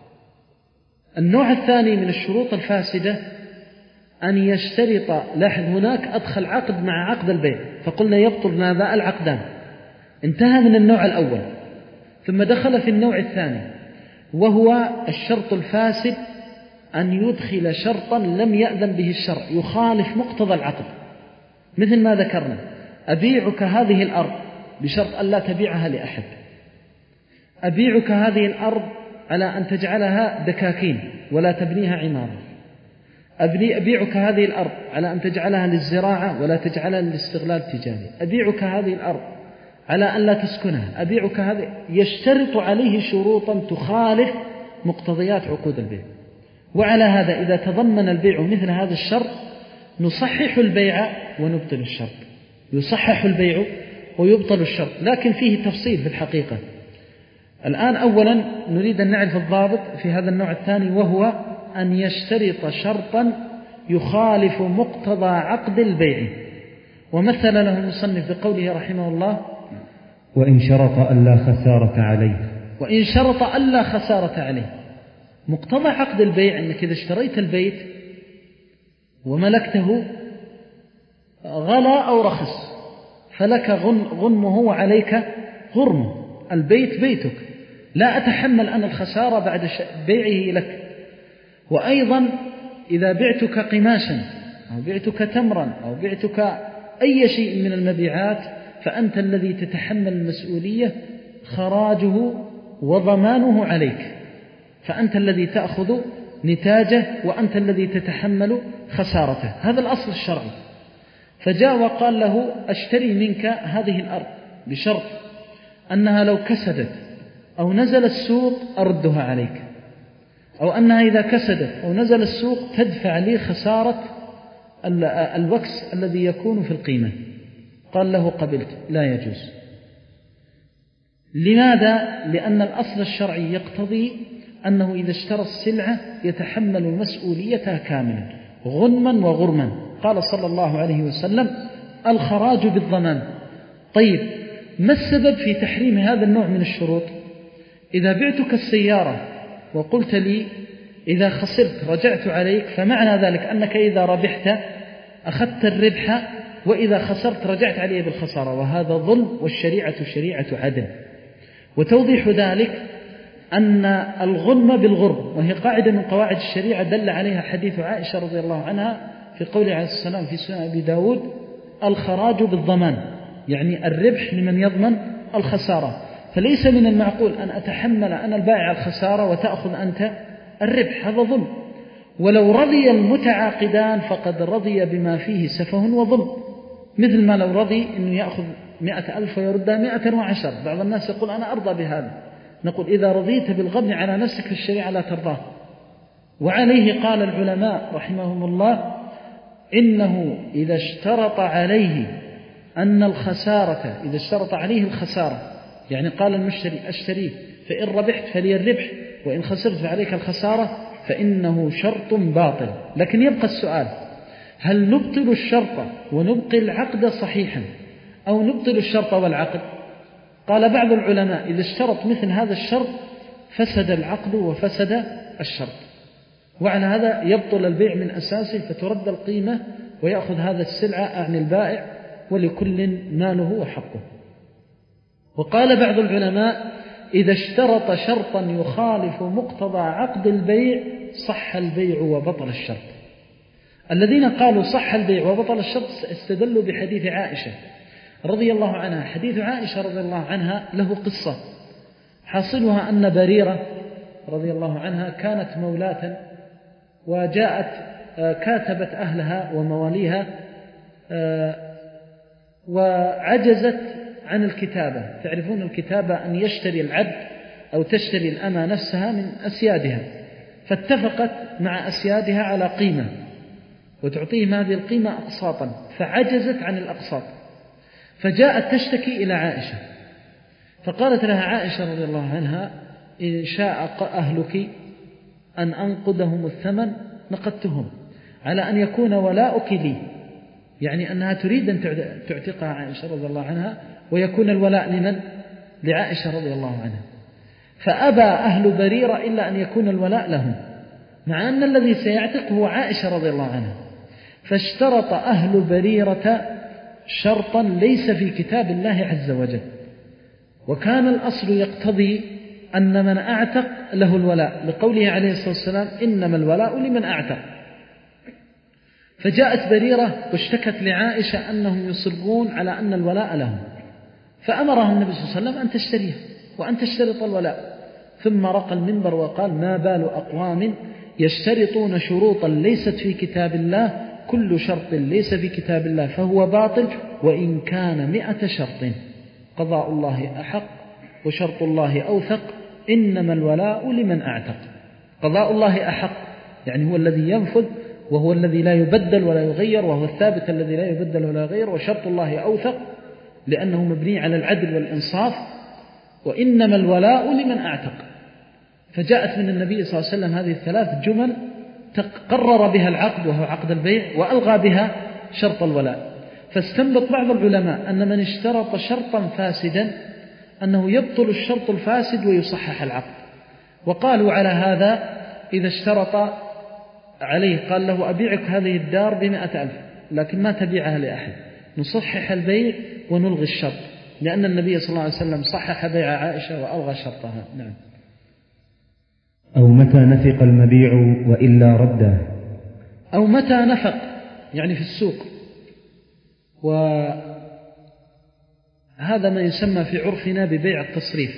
النوع الثاني من الشروط الفاسدة أن يشترط، لاحظ هناك أدخل عقد مع عقد البيع، فقلنا يبطل ماذا؟ العقدان، انتهى من النوع الأول، ثم دخل في النوع الثاني، وهو الشرط الفاسد أن يدخل شرطا لم يأذن به الشرع يخالف مقتضى العقد، مثل ما ذكرنا: أبيعك هذه الأرض بشرط أن لا تبيعها لأحد، أبيعك هذه الأرض على أن تجعلها دكاكين ولا تبنيها عمارة، أبيعك هذه الأرض على أن تجعلها للزراعة ولا تجعلها للاستغلال التجاري، أبيعك هذه الأرض على أن لا تسكنها، أبيعك هذه، يشترط عليه شروطا تخالف مقتضيات عقود البيع. وعلى هذا إذا تضمن البيع مثل هذا الشرط نصحح البيع ونبطل الشرط، يصحح البيع ويبطل الشرط، لكن فيه تفصيل في الحقيقة. الآن أولا نريد أن نعرف الضابط في هذا النوع الثاني، وهو أن يشترط شرطا يخالف مقتضى عقد البيع. ومثل له المصنف بقوله رحمه الله: وإن شرط ألا خسارة عليه. وإن شرط ألا خسارة عليه، مقتضى عقد البيع أنك إذا اشتريت البيت وملكته غلا أو رخص فلك غنمه وعليك غرمه، البيت بيتك، لا أتحمل أنا الخسارة بعد بيعه لك. وأيضا إذا بعتك قماشا أو بعتك تمرا أو بعتك أي شيء من المبيعات فأنت الذي تتحمل المسؤولية، خراجه وضمانه عليك، فأنت الذي تأخذ نتاجه وأنت الذي تتحمل خسارته. هذا الأصل الشرعي. فجاء وقال له أشتري منك هذه الأرض بشرط أنها لو كسدت أو نزل السوق أردها عليك، أو أنها إذا كسدت أو نزل السوق تدفع لي خسارة الوكس الذي يكون في القيمة. قال له قبلت. لا يجوز. لماذا؟ لأن الأصل الشرعي يقتضي أنه إذا اشترى السلعة يتحمل مسؤوليتها كاملا غنما وغرما. قال صلى الله عليه وسلم الخراج بالضمان. طيب، ما السبب في تحريم هذا النوع من الشروط؟ إذا بعتك السيارة وقلت لي إذا خسرت رجعت عليك، فمعنى ذلك أنك إذا ربحت أخذت الربح وإذا خسرت رجعت عليه بالخسارة، وهذا ظلم، والشريعة شريعة عدل. وتوضيح ذلك أن الغنم بالغرم، وهي قاعدة من قواعد الشريعة دل عليها حديث عائشة رضي الله عنها في قوله عليه السلام في سنن أبي داود الخراج بالضمان، يعني الربح لمن يضمن الخسارة. فليس من المعقول أن أتحمل أنا البائع الخسارة وتأخذ أنت الربح، هذا ظلم. ولو رضي المتعاقدان فقد رضي بما فيه سفه وظلم، مثل ما لو رضي أنه يأخذ مئة ألف ويردها مئة وعشر. بعض الناس يقول أنا أرضى بهذا، نقول إذا رضيت بالغبن على نفسك في الشريعة لا ترضاه. وعليه قال العلماء رحمهم الله إنه إذا اشترط عليه أن الخسارة، إذا اشترط عليه الخسارة، يعني قال المشتري أشتريه فإن ربحت فلي الربح وإن خسرت فعليك الخسارة، فإنه شرط باطل. لكن يبقى السؤال، هل نبطل الشرط ونبقي العقد صحيحا أو نبطل الشرط والعقد؟ قال بعض العلماء إذا اشترط مثل هذا الشرط فسد العقد وفسد الشرط، وعلى هذا يبطل البيع من أساسه، فترد القيمة ويأخذ هذا السلعة عن البائع ولكل ماله وحقه. وقال بعض العلماء إذا اشترط شرطا يخالف مقتضى عقد البيع صح البيع وبطل الشرط. الذين قالوا صح البيع وبطل الشرط استدلوا بحديث عائشة رضي الله عنها. حديث عائشة رضي الله عنها له قصة، حاصلها أن بريرة رضي الله عنها كانت مولاة، وجاءت كاتبت أهلها ومواليها وعجزت عن الكتابة. تعرفون الكتابة أن يشتري العبد أو تشتري الأمة نفسها من أسيادها، فاتفقت مع أسيادها على قيمة وتعطيهم هذه القيمة أقساطا، فعجزت عن الأقساط، فجاءت تشتكي إلى عائشة، فقالت لها عائشة رضي الله عنها إن شاء أهلك أن أنقدهم الثمن نقدتهم على أن يكون ولاؤك لي، يعني أنها تريد أن تعتقها عائشة رضي الله عنها ويكون الولاء لمن؟ لعائشة رضي الله عنها. فأبى أهل بريرة إلا أن يكون الولاء لهم، مع أن الذي سيعتق هو عائشة رضي الله عنها. فاشترط أهل بريرة شرطا ليس في كتاب الله عز وجل، وكان الأصل يقتضي أن من أعتق له الولاء، لقوله عليه الصلاة والسلام إنما الولاء لمن أعتق. فجاءت بريرة واشتكت لعائشة أنهم يصرون على أن الولاء لهم، فأمرها النبي صلى الله عليه وسلم أن تشتريها وأن تشترط الولاء. ثم رقى المنبر وقال ما بال أقوام يشترطون شروطا ليست في كتاب الله، كل شرط ليس في كتاب الله فهو باطل وإن كان مئة شرط، قضاء الله أحق وشرط الله أوثق، إنما الولاء لمن أعتق. قضاء الله أحق يعني هو الذي ينفذ وهو الذي لا يبدل ولا يغير، وهو الثابت الذي لا يبدل ولا يغير، وشرط الله أوثق لأنه مبني على العدل والإنصاف، وإنما الولاء لمن أعتق. فجاءت من النبي صلى الله عليه وسلم هذه الثلاث جمل تقرر بها العقد وهو عقد البيع، وألغى بها شرط الولاء. فاستنبط بعض العلماء أن من اشترط شرطا فاسدا أنه يبطل الشرط الفاسد ويصحح العقد. وقالوا على هذا إذا اشترط عليه قال له أبيعك هذه الدار بمئة ألف لكن ما تبيعها لأحد، نصحح البيع ونلغي الشرط لأن النبي صلى الله عليه وسلم صحح بيع عائشة وألغى شرطها. نعم. أو متى نفق المبيع وإلا رده، أو متى نفق يعني في السوق، وهذا ما يسمى في عرفنا ببيع التصريف.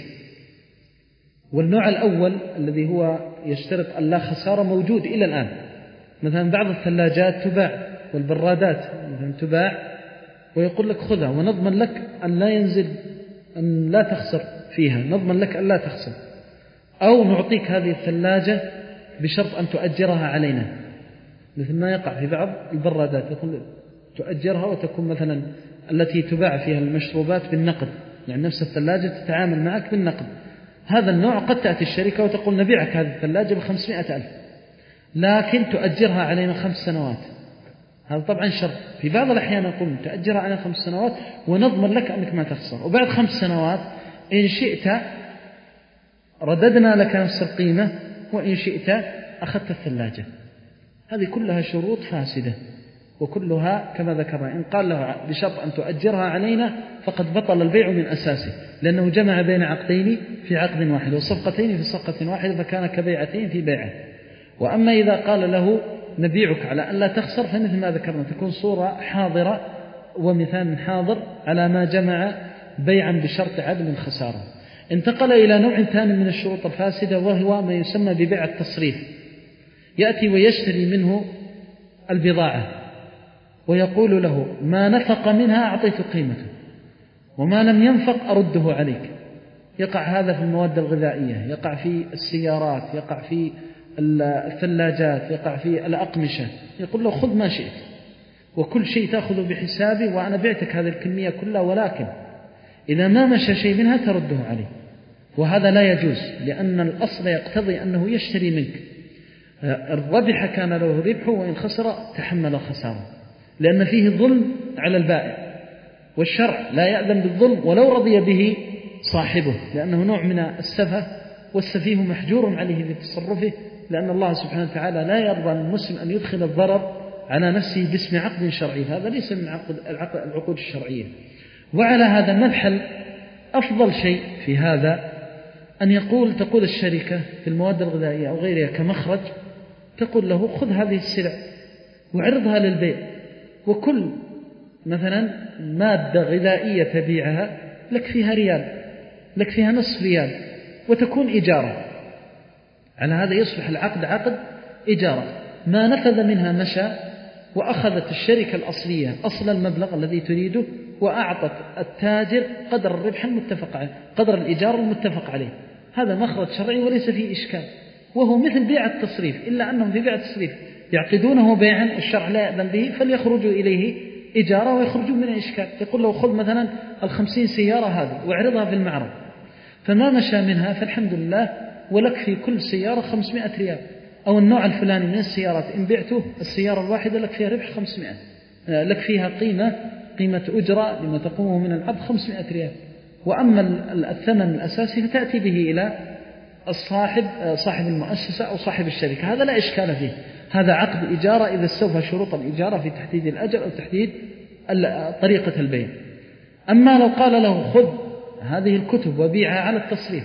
والنوع الأول الذي هو يشترط أن لا خسارة موجود إلى الآن. مثلا بعض الثلاجات تباع والبرادات مثلا تباع ويقول لك خذها ونضمن لك أن لا ينزل، أن لا تخسر فيها، نضمن لك أن لا تخسر. أو نعطيك هذه الثلاجة بشرط أن تؤجرها علينا، مثل ما يقع في بعض البرادات، يقول تؤجرها وتكون مثلا التي تباع فيها المشروبات بالنقد، يعني نفس الثلاجة تتعامل معك بالنقد. هذا النوع قد تأتي الشركة وتقول نبيعك هذه الثلاجة بخمسمائة ألف لكن تؤجرها علينا خمس سنوات. هذا طبعا شرط. في بعض الأحيان يقول تأجرها علينا خمس سنوات ونضمن لك أنك ما تخسر، وبعد خمس سنوات إن شئت رددنا لك نفس القيمة وإن شئت أخذت الثلاجة. هذه كلها شروط فاسدة، وكلها كما ذكرنا إن قال له بشرط أن تؤجرها علينا فقد بطل البيع من أساسه، لأنه جمع بين عقدين في عقد واحد وصفقتين في صفقة واحدة فكان كبيعتين في بيعة. وأما إذا قال له نبيعك على أن لا تخسر فمثل ما ذكرنا تكون صورة حاضرة ومثال حاضر على ما جمع بيعا بشرط عدم الخسارة. انتقل إلى نوع ثاني من الشروط الفاسدة وهو ما يسمى ببيع التصريف. يأتي ويشتري منه البضاعة ويقول له ما نفق منها أعطيت قيمته وما لم ينفق أرده عليك. يقع هذا في المواد الغذائية، يقع في السيارات، يقع في الثلاجات، يقع في الأقمشة. يقول له خذ ما شئت وكل شيء تأخذه بحسابي وأنا بعتك هذه الكمية كلها، ولكن إذا ما مشى شيء منها ترده عليه. وهذا لا يجوز، لأن الأصل يقتضي أنه يشتري منك. الربح كان له ربح وإن خسر تحمل الخسارة، لأن فيه ظلم على البائع، والشرع لا يأذن بالظلم ولو رضي به صاحبه، لأنه نوع من السفه، والسفيه محجور عليه في تصرفه، لأن الله سبحانه وتعالى لا يرضى للمسلم أن يدخل الضرر على نفسه باسم عقد شرعي. هذا ليس من العقود الشرعية. وعلى هذا المدخل أفضل شيء في هذا أن يقول تقول الشركة في المواد الغذائية أو غيرها كمخرج، تقول له خذ هذه السلع وعرضها للبيع، وكل مثلا مادة غذائية تبيعها لك فيها ريال، لك فيها نصف ريال، وتكون إجارة. على هذا يصبح العقد عقد إجارة. ما نفذ منها مشى، وأخذت الشركة الأصلية أصل المبلغ الذي تريده وأعطت التاجر قدر الربح المتفق عليه، قدر الإجارة المتفق عليه. هذا مخرج شرعي وليس فيه إشكال، وهو مثل بيع التصريف، إلا أنهم في بيع التصريف يعقدونه بيعا الشرع لا يأذن به، فليخرجوا إليه إجارة ويخرجوا من الإشكال. يقول له خذ مثلا الخمسين سيارة هذه واعرضها في المعرض، فما مشى منها فالحمد لله، ولك في كل سيارة خمسمائة ريال، أو النوع الفلاني من السيارات إن بعته السيارة الواحدة لك فيها ربح خمسمائة، لك فيها قيمة قيمة أجرة لما تقومه من العقد خمسمائة ريال. وأما الثمن الأساسي فتأتي به إلى الصاحب صاحب المؤسسة أو صاحب الشركة. هذا لا إشكال فيه، هذا عقد إجارة إذا استوفى شروط الإجارة في تحديد الأجر أو تحديد طريقة البيع. أما لو قال له خذ هذه الكتب وبيعها على التصريف،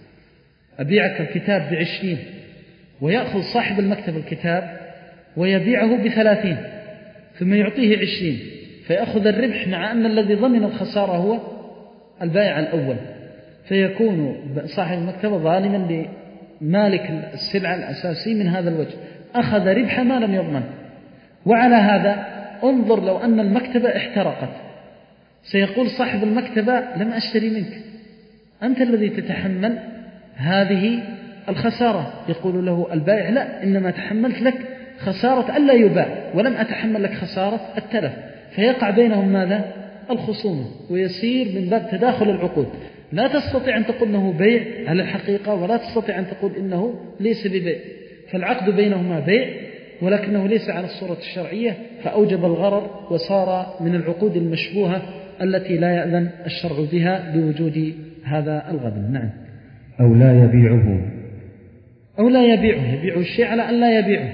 أبيعك الكتاب بعشرين، ويأخذ صاحب المكتب الكتاب ويبيعه بثلاثين ثم يعطيه عشرين، فيأخذ الربح مع أن الذي ضمن الخسارة هو البائع الأول، فيكون صاحب المكتب ظالما لمالك السلعة الأساسي من هذا الوجه، أخذ ربح ما لم يضمن. وعلى هذا انظر لو أن المكتبة احترقت، سيقول صاحب المكتبة لم أشتري منك، أنت الذي تتحمل هذه الخسارة. يقول له البائع لا، إنما تحملت لك خسارة ألا يباع ولم أتحمل لك خسارة التلف، فيقع بينهم ماذا؟ الخصومة، ويصير من باب تداخل العقود. لا تستطيع أن تقول إنه بيع على الحقيقة، ولا تستطيع أن تقول إنه ليس ببيع، فالعقد بينهما بيع ولكنه ليس على الصورة الشرعية، فأوجب الغرر وصار من العقود المشبوهة التي لا يأذن الشرع بها بوجود هذا الغبن. نعم. أو لا يبيعه أو لا يبيعه، يبيع الشيء على أن لا يبيعه.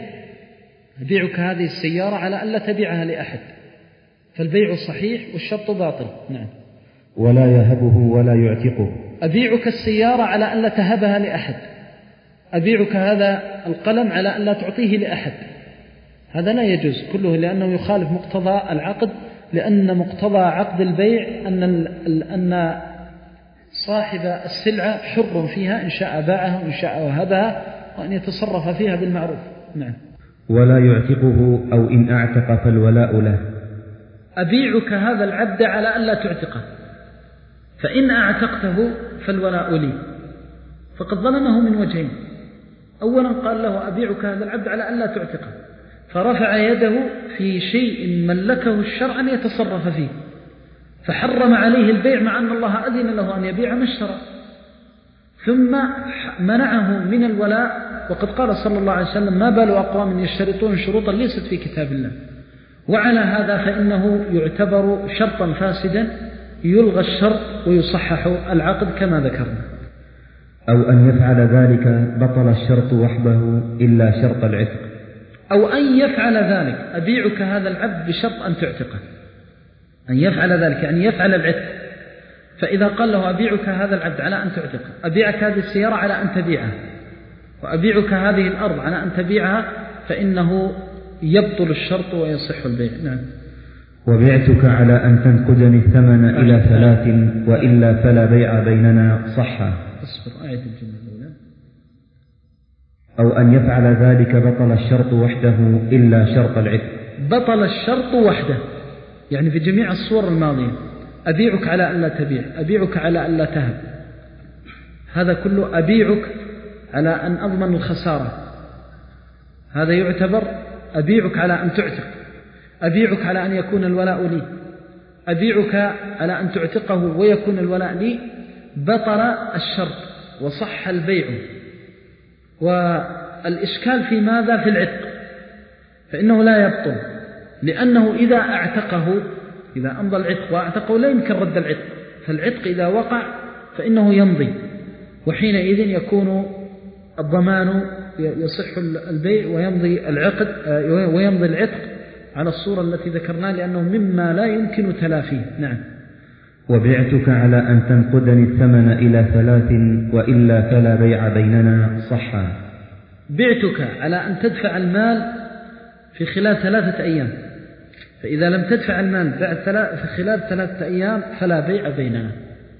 يبيعك هذه السيارة على أن لا تبيعها لأحد، فالبيع صحيح والشرط باطل. نعم. ولا يهبه ولا يعتقه. أبيعك السيارة على أن لا تهبها لأحد، أبيعك هذا القلم على أن لا تعطيه لأحد، هذا لا يجوز كله، لأنه يخالف مقتضى العقد، لأن مقتضى عقد البيع أن أن صاحب السلعة حر فيها إن شاء باعها وإن شاء وهبها، وأن يتصرف فيها بالمعروف. نعم. ولا يعتقه أو إن أعتق فالولاء له. أبيعك هذا العبد على أن لا تعتقه، فإن أعتقته فالولاء لي، فقد ظلمه من وجهين. أولا قال له أبيعك هذا العبد على أن لا تعتقه، فرفع يده في شيء ملكه الشرع أن يتصرف فيه، فحرم عليه البيع مع أن الله أذن له أن يبيع ما اشترى، ثم منعه من الولاء. وقد قال صلى الله عليه وسلم: ما بال أقوام يشترطون شروطا ليست في كتاب الله. وعلى هذا فإنه يعتبر شرطا فاسدا، يلغى الشرط ويصحح العقد كما ذكرنا. أو أن يفعل ذلك بطل الشرط وحده إلا شرط العتق. أو أن يفعل ذلك، أبيعك هذا العبد بشرط أن تعتقه، أن يفعل ذلك يعني يفعل العتق. فإذا قال له أبيعك هذا العبد على أن تعتقه، أبيعك هذه السيارة على أن تبيعها، وأبيعك هذه الأرض على أن تبيعها، فإنه يبطل الشرط ويصح البيع. نعم. وبعتك على أن تنقدني الثمن إلى ثلاث وإلا فلا بيع بيننا صحا. اصبر آية الجملة الأولى. أو أن يفعل ذلك بطل الشرط وحده إلا شرط العتق. بطل الشرط وحده يعني في جميع الصور الماضية، أبيعك على أن لا تبيع، أبيعك على أن لا تهب، هذا كله أبيعك على أن أضمن الخسارة، هذا يعتبر أبيعك على أن تعتق، أبيعك على أن يكون الولاء لي، أبيعك على أن تعتقه ويكون الولاء لي، بطل الشرط وصح البيع. والإشكال في ماذا؟ في العتق، فإنه لا يبطل، لأنه إذا أعتقه، إذا أمضى العتق وأعتقه لا يمكن رد العتق، فالعتق إذا وقع فإنه يمضي، وحينئذ يكون الضمان يصح البيع ويمضي العقد ويمضي العتق على الصورة التي ذكرناها، لأنه مما لا يمكن تلافيه. نعم. وبعتك على أن تنقدني الثمن إلى ثلاث وإلا فلا بيع بيننا صحا. بعتك على أن تدفع المال في خلال ثلاثة أيام، فإذا لم تدفع المال في خلال ثلاثة أيام فلا بيع بيننا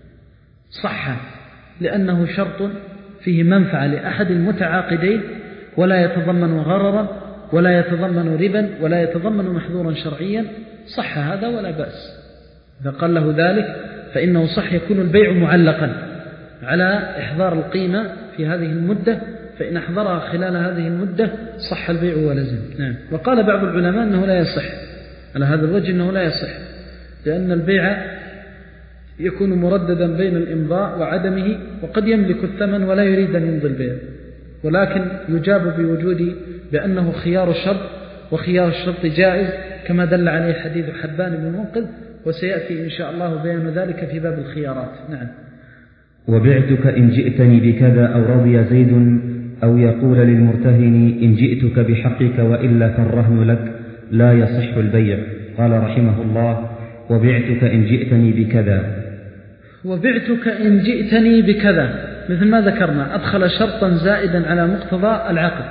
صحا، لأنه شرط فيه منفعة لأحد المتعاقدين، ولا يتضمن غررا ولا يتضمن ربا ولا يتضمن محظورا شرعيا، صح هذا ولا بأس. إذا قال له ذلك فإنه صح، يكون البيع معلقا على إحضار القيمة في هذه المدة، فإن أحضرها خلال هذه المدة صح البيع ولزم. نعم. وقال بعض العلماء أنه لا يصح على هذا الوجه، أنه لا يصح، لأن البيع يكون مرددا بين الإمضاء وعدمه، وقد يملك الثمن ولا يريد أن يمضي البيع، ولكن يجاب بوجود بأنه خيار الشرط، وخيار الشرط جائز كما دل عليه حديث حبان بن منقذ، وسيأتي إن شاء الله بيان ذلك في باب الخيارات. نعم. وبعتك إن جئتني بكذا أو رضي زيد أو يقول للمرتهن إن جئتك بحقك وإلا فالرهن لك لا يصح البيع. قال رحمه الله: وبعتك إن جئتني بكذا. وبعتك إن جئتني بكذا مثل ما ذكرنا، أدخل شرطا زائدا على مقتضى العقد،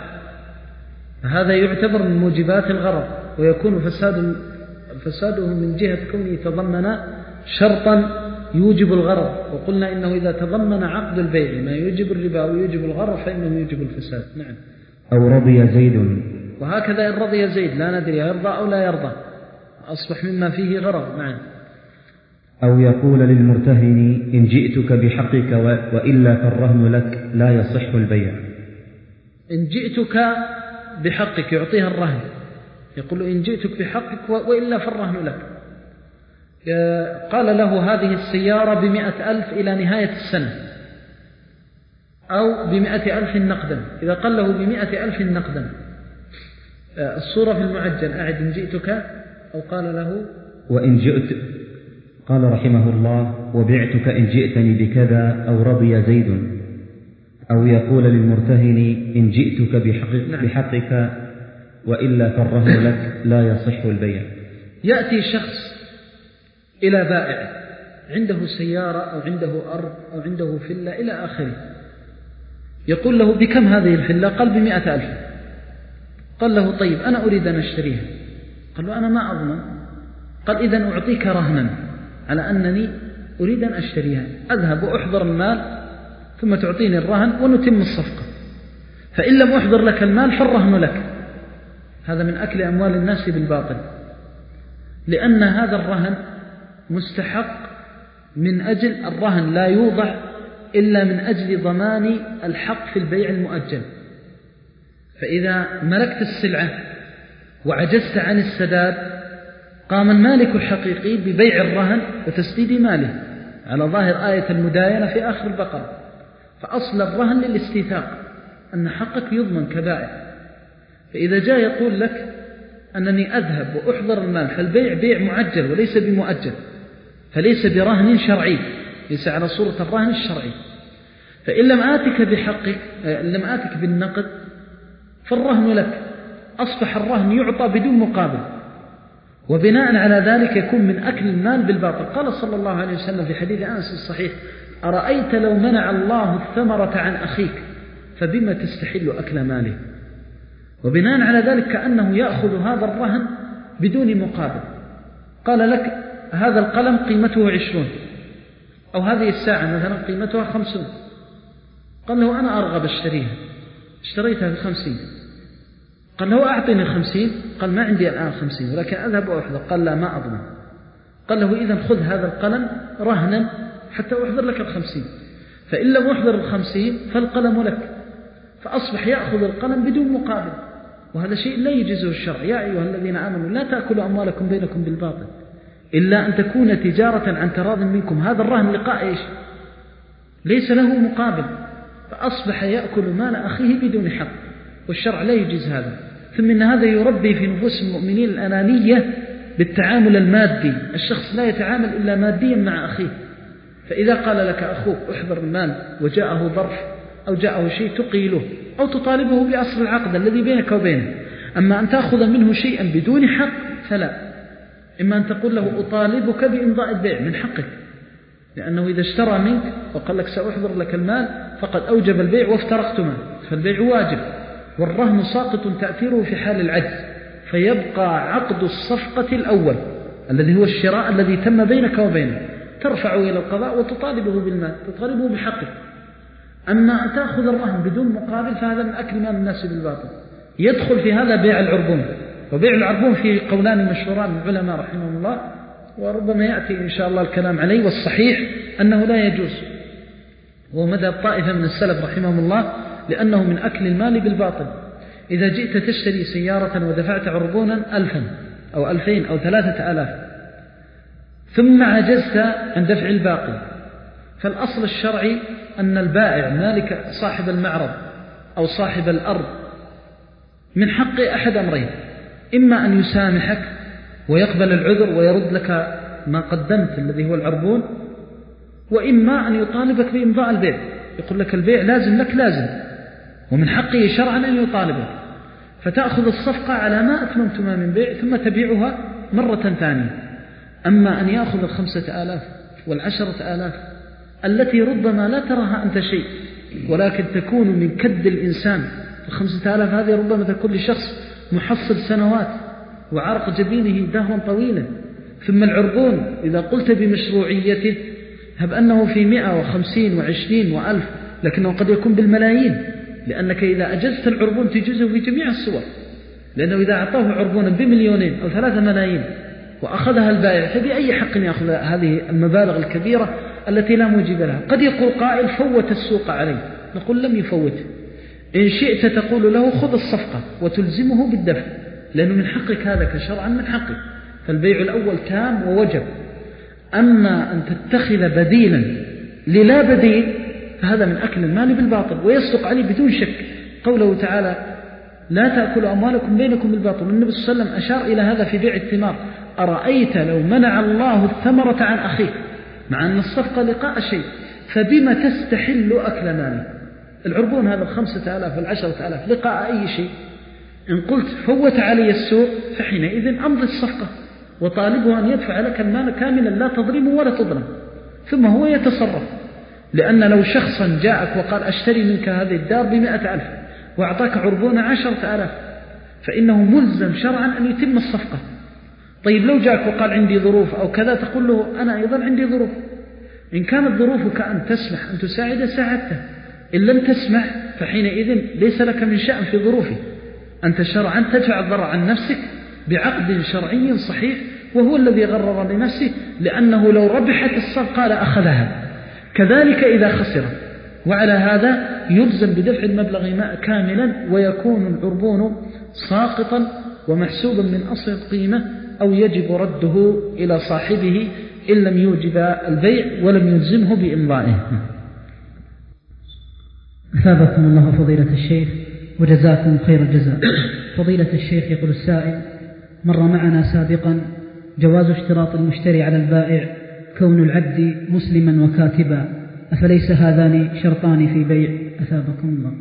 فهذا يعتبر من موجبات الغرر، ويكون فساد فساده من جهة كونه يتضمن شرطا يوجب الغرر، وقلنا إنه إذا تضمن عقد البيع ما يوجب الربا ويوجب الغرر فإنه يوجب الفساد. نعم. أو رضي زيد، وهكذا إن رضي زيد لا ندري يرضى أو لا يرضى، أصبح مما فيه غرر. نعم. أو يقول للمرتهن إن جئتك بحقك وإلا فالرهن لك لا يصح البيع. إن جئتك بحقك يعطيها الرهن، يقول إن جئتك بحقك وإلا فالرهن لك. قال له هذه السيارة بمئة ألف إلى نهاية السنة، أو بمئة ألف نقدا. إذا قال له بمئة ألف نقدا، الصورة في المعجل أعد إن جئتك، أو قال له وإن جئت. قال رحمه الله: وبعتك إن جئتني بكذا أو رضي زيد أو يقول للمرتهن إن جئتك بحقك, نعم. بحقك وإلا فالرهن لك لا يصح البيع. يأتي شخص إلى بائع عنده سيارة أو عنده أرض أو عنده فيلا إلى آخره، يقول له بكم هذه الفيلا؟ قال بمئة ألف. قال له طيب أنا أريد أن أشتريها. قال له أنا ما أضمن. قال إذن أعطيك رهنا على أنني أريد أن أشتريها، أذهب وأحضر المال ثم تعطيني الرهن ونتم الصفقة، فإن لم أحضر لك المال فالرهن لك. هذا من أكل أموال الناس بالباطل، لأن هذا الرهن مستحق من أجل الرهن لا يوضع إلا من أجل ضمان الحق في البيع المؤجل. فإذا ملكت السلعة وعجزت عن السداد قام المالك الحقيقي ببيع الرهن وتسديد ماله على ظاهر آية المداينة في آخر البقرة. فأصل الرهن للاستيثاق أن حقك يضمن كبائع. فإذا جاء يقول لك أنني أذهب وأحضر المال فالبيع بيع معجل وليس بمؤجل، فليس برهن شرعي، ليس على صورة الرهن الشرعي. فإن لم آتك بحقك، إن لم آتك بالنقد فالرهن لك، أصبح الرهن يعطى بدون مقابل، وبناء على ذلك يكون من أكل المال بالباطل. قال صلى الله عليه وسلم في حديث أنس الصحيح: أرأيت لو منع الله الثمرة عن أخيك فبما تستحل أكل ماله؟ وبناء على ذلك كأنه يأخذ هذا الرهن بدون مقابل. قال لك هذا القلم قيمته عشرون، أو هذه الساعة مثلا قيمتها خمسون. قال له أنا أرغب اشتريها، اشتريتها بخمسين. قال له أعطيني خمسين. قال ما عندي الآن خمسين ولكن أذهب وأحضر. قال لا ما أضمن. قال له إذن خذ هذا القلم رهنا حتى أحضر لك الخمسين، فإن لم أحضر الخمسين فالقلم لك. فأصبح يأخذ القلم بدون مقابل، وهذا شيء لا يجزه الشرع. يا أيها الذين آمنوا لا تأكلوا أموالكم بينكم بالباطل إلا أن تكون تجارة عن تراض منكم. هذا الرهن لقاء إيش؟ ليس له مقابل. فأصبح يأكل مال أخيه بدون حق، والشرع لا يجيز هذا. ثم إن هذا يربي في نفوس المؤمنين الأنانية بالتعامل المادي. الشخص لا يتعامل إلا ماديا مع أخيه. فإذا قال لك أخوك احضر المال وجاءه ظرف أو جاءه شيء تقيله أو تطالبه بأصل العقد الذي بينك وبينه. أما أن تأخذ منه شيئا بدون حق فلا. إما أن تقول له أطالبك بإمضاء البيع من حقك، لأنه إذا اشترى منك وقال لك سأحضر لك المال فقد أوجب البيع وافترقتما، فالبيع واجب، والرهن ساقط تأثيره في حال العجز، فيبقى عقد الصفقة الأول الذي هو الشراء الذي تم بينك وبينه، ترفعه إلى القضاء وتطالبه بالمال، تطالبه بحقه. أما أن تأخذ الرهن بدون مقابل فهذا من أكل مال الناس بالباطل. يدخل في هذا بيع العربون، وبيع العربون في قولان مشهوران من العلماء رحمهم الله، وربما يأتي إن شاء الله الكلام عليه. والصحيح أنه لا يجوز، ومذهب طائفة من السلف رحمهم الله، لأنه من أكل المال بالباطل. إذا جئت تشتري سيارة ودفعت عربونا ألفا أو ألفين أو ثلاثة آلاف ثم عجزت عن دفع الباقي، فالأصل الشرعي أن البائع مالك صاحب المعرض أو صاحب الأرض من حق أحد أمرين: إما أن يسامحك ويقبل العذر ويرد لك ما قدمت الذي هو العربون، وإما أن يطالبك بإمضاء البيع، يقول لك البيع لازم لك لازم، ومن حقه شرعا أن يطالبك، فتأخذ الصفقة على ما أتممتما من بيع ثم تبيعها مرة ثانية. أما أن يأخذ الخمسة آلاف والعشرة آلاف التي ربما لا تراها أنت شيء، ولكن تكون من كد الإنسان. الخمسة آلاف هذه ربما تكون لشخص محصل سنوات وعرق جبينه دهرا طويلا. ثم العربون إذا قلت بمشروعيته هب أنه في مئة وخمسين وعشرين وألف، لكنه قد يكون بالملايين، لأنك إذا أجزت العربون تجزه في جميع الصور، لأنه إذا أعطاه عربونا بمليونين أو ثلاثة ملايين وأخذها البائع فبأي حق يأخذ هذه المبالغ الكبيرة التي لا موجب لها؟ قد يقول قائل فوت السوق عليه، نقول لم يفوت. إن شئت تقول له خذ الصفقة وتلزمه بالدفع، لأنه من حقك هذا كشرعا من حقك، فالبيع الأول تام ووجب. أما أن تتخذ بديلا للا بديل فهذا من أكل المال بالباطل، ويصدق عليه بدون شك قوله تعالى: لا تأكلوا أموالكم بينكم بالباطل. النبي صلى الله عليه وسلم أشار إلى هذا في بيع الثمار: أرأيت لو منع الله الثمرة عن أخيك، مع أن الصفقة لقاء شيء، فبما تستحل أكل مالي؟ العربون هذا الخمسة آلاف والعشرة آلاف لقاء أي شيء. إن قلت فوت علي السوق فحينئذ أمضي الصفقة وطالبه أن يدفع لك المال كاملا لا تظلمه ولا تظلم. ثم هو يتصرف. لأن لو شخصا جاءك وقال أشتري منك هذه الدار بمئة ألف وأعطاك عربون عشرة ألاف فإنه ملزم شرعا أن يتم الصفقة. طيب لو جاءك وقال عندي ظروف أو كذا تقول له أنا أيضا عندي ظروف، إن كانت ظروفك أن تسمح أن تساعد ساعدته، إن لم تسمح فحينئذ ليس لك من شأن في ظروفه. أنت شرعا تدفع الضرر عن نفسك بعقد شرعي صحيح وهو الذي غرر لنفسه، لأنه لو ربحت الصفقة لأخذها. كذلك إذا خسر، وعلى هذا يلزم بدفع المبلغ كاملا ويكون العربون ساقطا ومحسوبا من أصل القيمة، أو يجب رده إلى صاحبه إن لم يوجب البيع ولم يلزمه بإمضائه. أثابكم الله فضيلة الشيخ وجزاكم خير الجزاء. فضيلة الشيخ يقول السائل: مر معنا سابقا جواز اشتراط المشتري على البائع كون العبد مسلما وكاتبا، أفليس هذان شرطان في بيع؟ أثابكم الله.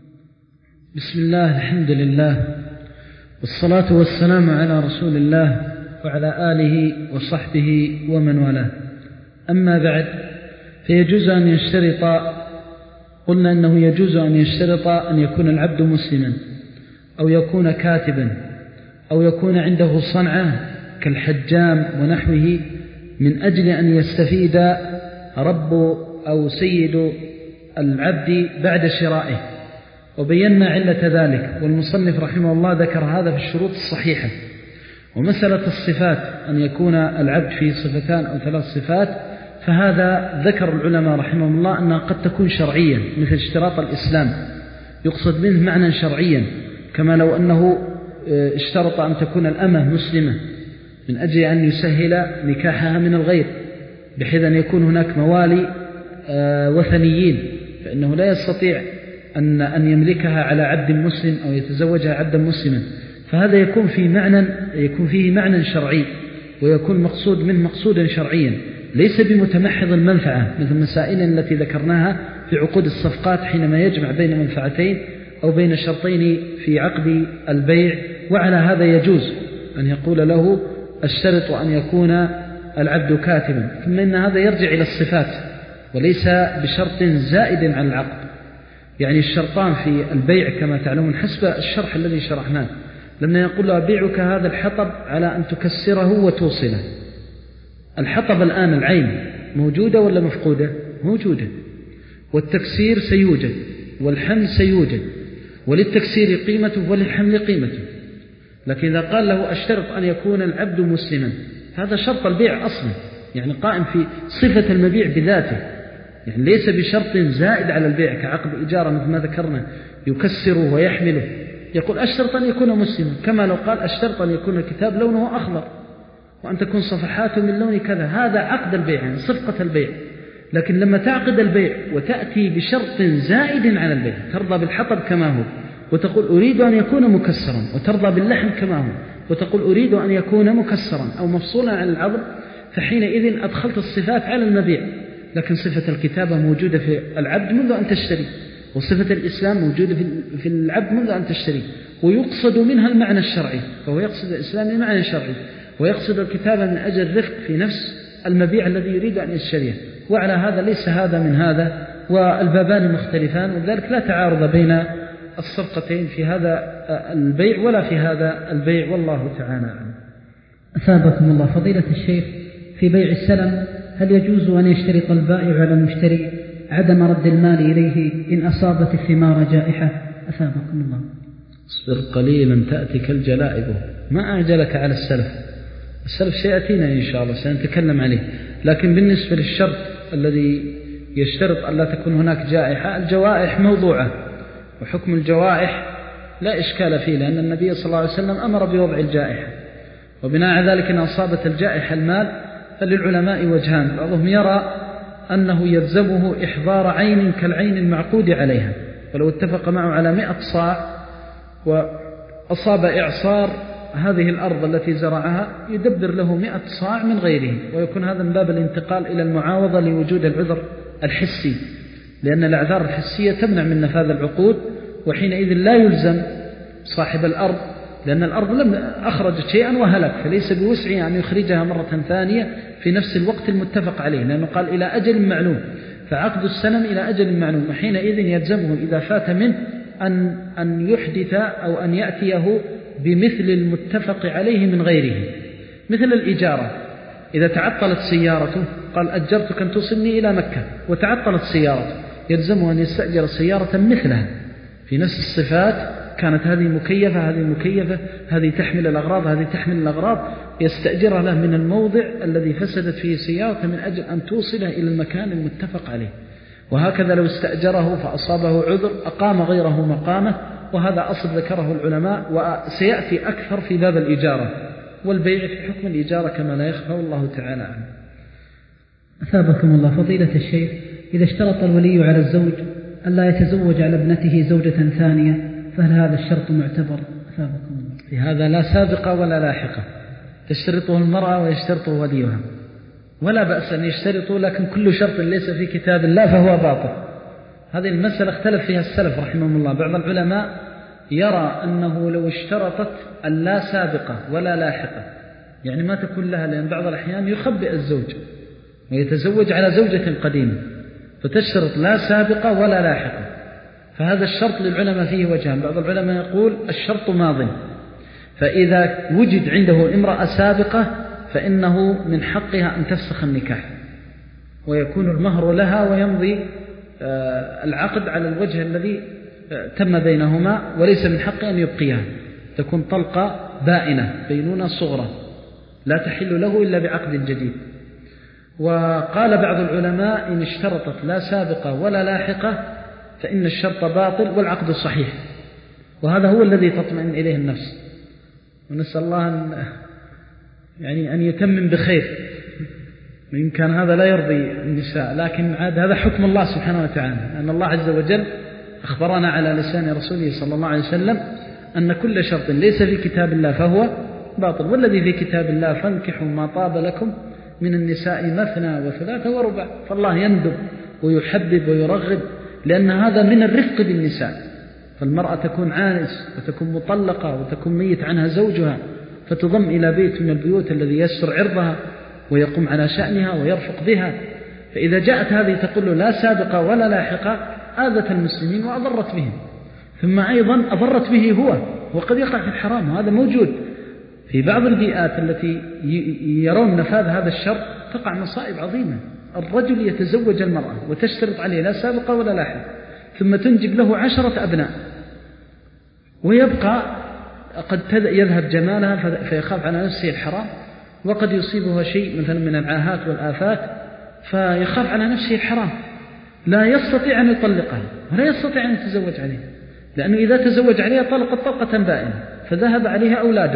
بسم الله، الحمد لله، والصلاة والسلام على رسول الله وعلى آله وصحبه ومن والاه. أما بعد، فيجوز أن يشترط، قلنا أنه يجوز أن يشترط أن يكون العبد مسلما أو يكون كاتبا أو يكون عنده صنعة كالحجام ونحوه من أجل أن يستفيد رب أو سيد العبد بعد شرائه، وبينا علة ذلك، والمصنف رحمه الله ذكر هذا في الشروط الصحيحة. ومسألة الصفات أن يكون العبد فيه صفتان أو ثلاث صفات، فهذا ذكر العلماء رحمه الله أنها قد تكون شرعيا مثل اشتراط الإسلام، يقصد منه معنى شرعيا، كما لو أنه اشترط أن تكون الأمة مسلمة من أجل أن يسهل نكاحها من الغير، بحيث أن يكون هناك موالي وثنيين فإنه لا يستطيع أن أن يملكها على عبد مسلم أو يتزوجها عبدا مسلما، فهذا يكون في معنى يكون فيه معنى شرعي، ويكون مقصود منه مقصودا شرعيا ليس بمتمحض المنفعة مثل مسائل التي ذكرناها في عقود الصفقات حينما يجمع بين منفعتين أو بين شرطين في عقد البيع. وعلى هذا يجوز أن يقول له اشترط أن يكون العبد كاتبا، ثم إن هذا يرجع إلى الصفات وليس بشرط زائد عن العقد. يعني الشرطان في البيع كما تعلمون حسب الشرح الذي شرحناه، لما يقول له أبيعك هذا الحطب على أن تكسره وتوصله. الحطب الآن العين موجودة ولا مفقودة؟ موجودة، والتكسير سيوجد والحمل سيوجد، وللتكسير قيمته وللحمل قيمته. لكن إذا قال له أشترط أن يكون العبد مسلما، هذا شرط البيع أصلا، يعني قائم في صفة المبيع بذاته، يعني ليس بشرط زائد على البيع كعقد إجارة مثل ما ذكرنا يكسره ويحمله. يقول أشترط أن يكون مسلما، كما لو قال أشترط أن يكون الكتاب لونه أخضر وأن تكون صفحاته من لون كذا، هذا عقد البيع يعني صفقة البيع. لكن لما تعقد البيع وتأتي بشرط زائد على البيع، ترضى بالحطب كما هو وتقول أريد أن يكون مكسرا، وترضى باللحم كما هو وتقول أريد أن يكون مكسرا أو مفصولا عن العظم، فحينئذ أدخلت الصفات على المبيع. لكن صفة الكتابة موجودة في العبد منذ أن تشتري، وصفة الإسلام موجودة في العبد منذ أن تشتري، ويقصد منها المعنى الشرعي، فهو يقصد الإسلام بمعنى شرعي، ويقصد الكتابة من أجل الرفق في نفس المبيع الذي يريد أن يشتريه. وعلى هذا ليس هذا من هذا، والبابان مختلفان، وذلك لا تعارض بين الصفقتين في هذا البيع ولا في هذا البيع، والله تعالى أعلم. أثابكم الله فضيلة الشيخ، في بيع السلم هل يجوز أن يشترط البائع على المشتري عدم رد المال إليه إن أصابت الثمار جائحة؟ أثابكم الله. اصبر قليلا تأتيك الجلائب، ما أعجلك على السلف، السلف سيأتينا إن شاء الله سنتكلم عليه. لكن بالنسبة للشرط الذي يشترط أن لا تكون هناك جائحة، الجوائح موضوعة، وحكم الجوائح لا إشكال فيه، لأن النبي صلى الله عليه وسلم أمر بوضع الجائحة، وبناء على ذلك إن أصابت الجائحة المال فللعلماء وجهان، بعضهم يرى أنه يلزمه إحضار عين كالعين المعقود عليها، ولو اتفق معه على مئة صاع وأصاب إعصار هذه الأرض التي زرعها يدبر له مئة صاع من غيره، ويكون هذا من باب الانتقال إلى المعاوضة لوجود العذر الحسي، لأن الأعذار الحسية تمنع من نفاذ العقود، وحينئذ لا يلزم صاحب الأرض، لأن الأرض لم أخرجت شيئا وهلك، فليس بوسعه أن يخرجها مرة ثانية في نفس الوقت المتفق عليه، لأنه قال إلى أجل معلوم، فعقد السلم إلى أجل معلوم، وحينئذ يلزمه إذا فات منه أن, أن يحدث أو أن يأتيه بمثل المتفق عليه من غيره. مثل الإجارة، إذا تعطلت سيارته قال أجرتك أن توصلني إلى مكة وتعطلت سيارته، يلزمه أن يستأجر سيارة مثلها في نفس الصفات، كانت هذه مكيفة هذه مكيفة، هذه تحمل الأغراض هذه تحمل الأغراض، يستأجرها له من الموضع الذي فسدت فيه سيارة من أجل أن توصله إلى المكان المتفق عليه. وهكذا لو استأجره فأصابه عذر أقام غيره مقامه، وهذا أصل ذكره العلماء، وسيأتي أكثر في باب الإجارة والبيع في حكم الإجارة كما لا يخفى، والله تعالى عنه. أثابكم الله فضيلة الشيخ، إذا اشترط الولي على الزوج ألا يتزوج على ابنته زوجة ثانية فهل هذا الشرط معتبر؟ أثابكم الله. في هذا لا سابقة ولا لاحقة، تشترطه المرأة ويشترطه وليها، ولا بأس أن يشترطوا، لكن كل شرط ليس في كتاب الله فهو باطل. هذه المسألة اختلف فيها السلف رحمهم الله. بعض العلماء يرى أنه لو اشترطت اللا سابقة ولا لاحقة، يعني ما تكون لها، لأن بعض الأحيان يخبئ الزوج ويتزوج على زوجة قديمة، فتشترط لا سابقة ولا لاحقة، فهذا الشرط للعلماء فيه وجهان. بعض العلماء يقول الشرط ماض، فإذا وجد عنده امرأة سابقة فإنه من حقها أن تفسخ النكاح ويكون المهر لها ويمضي العقد على الوجه الذي تم بينهما، وليس من حقه أن يبقيها، تكون طلقة بائنة بينونة صغرى لا تحل له إلا بعقد جديد. وقال بعض العلماء إن اشترطت لا سابقة ولا لاحقة فإن الشرط باطل والعقد صحيح، وهذا هو الذي تطمئن إليه النفس، ونسأل الله أن يعني أن يتمم بخير، وإن كان هذا لا يرضي النساء، لكن عاد هذا حكم الله سبحانه وتعالى، أن الله عز وجل أخبرنا على لسان رسوله صلى الله عليه وسلم أن كل شرط ليس في كتاب الله فهو باطل، والذي في كتاب الله فانكحوا ما طاب لكم من النساء مثنى وثلاثة وربع، فالله يندب ويحبب ويرغب، لأن هذا من الرفق بالنساء. فالمرأة تكون عانس وتكون مطلقة وتكون ميت عنها زوجها، فتضم إلى بيت من البيوت الذي يسر عرضها ويقوم على شأنها ويرفق بها، فإذا جاءت هذه تقول له لا سابقة ولا لاحقة آذت المسلمين وأضرت بهم، ثم أيضا أضرت به هو، وقد يقع في الحرام، وهذا موجود في بعض البيئات التي يرون نفاذ هذا الشر، تقع مصائب عظيمة. الرجل يتزوج المرأة وتشترط عليه لا سابقة ولا لاحقة، ثم تنجب له عشرة أبناء، ويبقى قد يذهب جمالها فيخاف على نفسه الحرام، وقد يصيبها شيء مثلا من العاهات والآفات فيخاف على نفسه الحرام، لا يستطيع أن يطلقها ولا يستطيع أن يتزوج عليها، لأنه إذا تزوج عليها طلقت طلقة بائنة فذهب عليها أولاده،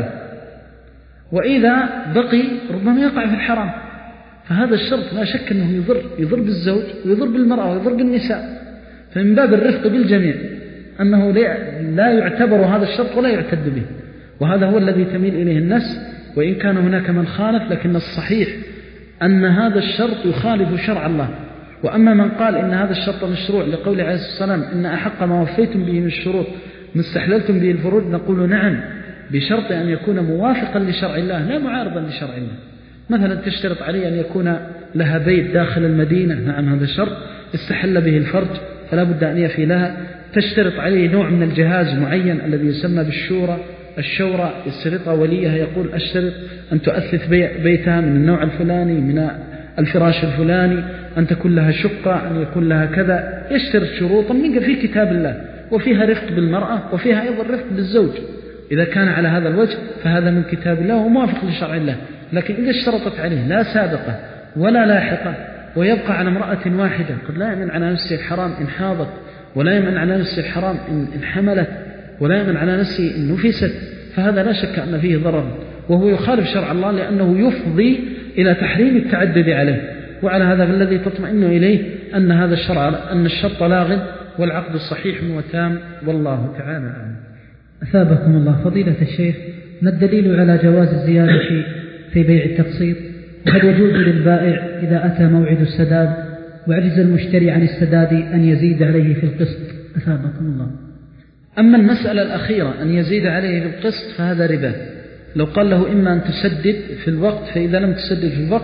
وإذا بقي ربما يقع في الحرام. فهذا الشرط لا شك أنه يضر يضر بالزوج ويضر بالمرأة ويضر بالنساء، فمن باب الرفق بالجميع أنه لا يعتبر هذا الشرط ولا يعتد به، وهذا هو الذي تميل إليه النفس. وإن كان هناك من خالف، لكن الصحيح أن هذا الشرط يخالف شرع الله. وأما من قال إن هذا الشرط مشروع لقول عليه الصلاة والسلام إن أحق ما وفيتم به من الشروط ما استحللتم به الفروج، نقول نعم، بشرط أن يكون موافقا لشرع الله لا معارضا لشرع الله. مثلا تشترط عليه أن يكون لها بيت داخل المدينة، نعم هذا شرط استحل به الفرج فلا بد أن يفي لها. تشترط عليه نوع من الجهاز معين الذي يسمى بالشورى الشورى، يشترطها وليها يقول أشترط أن تؤثث بيتها من النوع الفلاني، من الفراش الفلاني، أن تكون لها شقة، أن يكون لها كذا، يشترط شروطا من في كتاب الله، وفيها رفق بالمرأة وفيها أيضا رفق بالزوج. إذا كان على هذا الوجه فهذا من كتاب الله وموافق لشرع الله. لكن إذا اشترطت عليه لا سابقة ولا لاحقة ويبقى على امرأة واحدة، قد لا يمن على نفسه الحرام إن حاضت، ولا يمن على نفسه الحرام إن حملت، ولا يمن على نفسه إن نفست، فهذا لا شك أن فيه ضرر، وهو يخالف شرع الله لأنه يفضي إلى تحريم التعدد عليه. وعلى هذا فالذي تطمئن إليه أن هذا الشرع أن الشرط لاغ والعقد صحيح وتام، والله تعالى أعلم. أثابكم الله فضيلة الشيخ، ما الدليل على جواز الزيادة في بيع التقسيط؟ وهل يجوز للبائع إذا أتى موعد السداد وعجز المشتري عن السداد أن يزيد عليه في القسط؟ أثابكم الله. أما المسألة الأخيرة أن يزيد عليه في القسط فهذا ربا. لو قال له إما أن تسدد في الوقت، فإذا لم تسدد في الوقت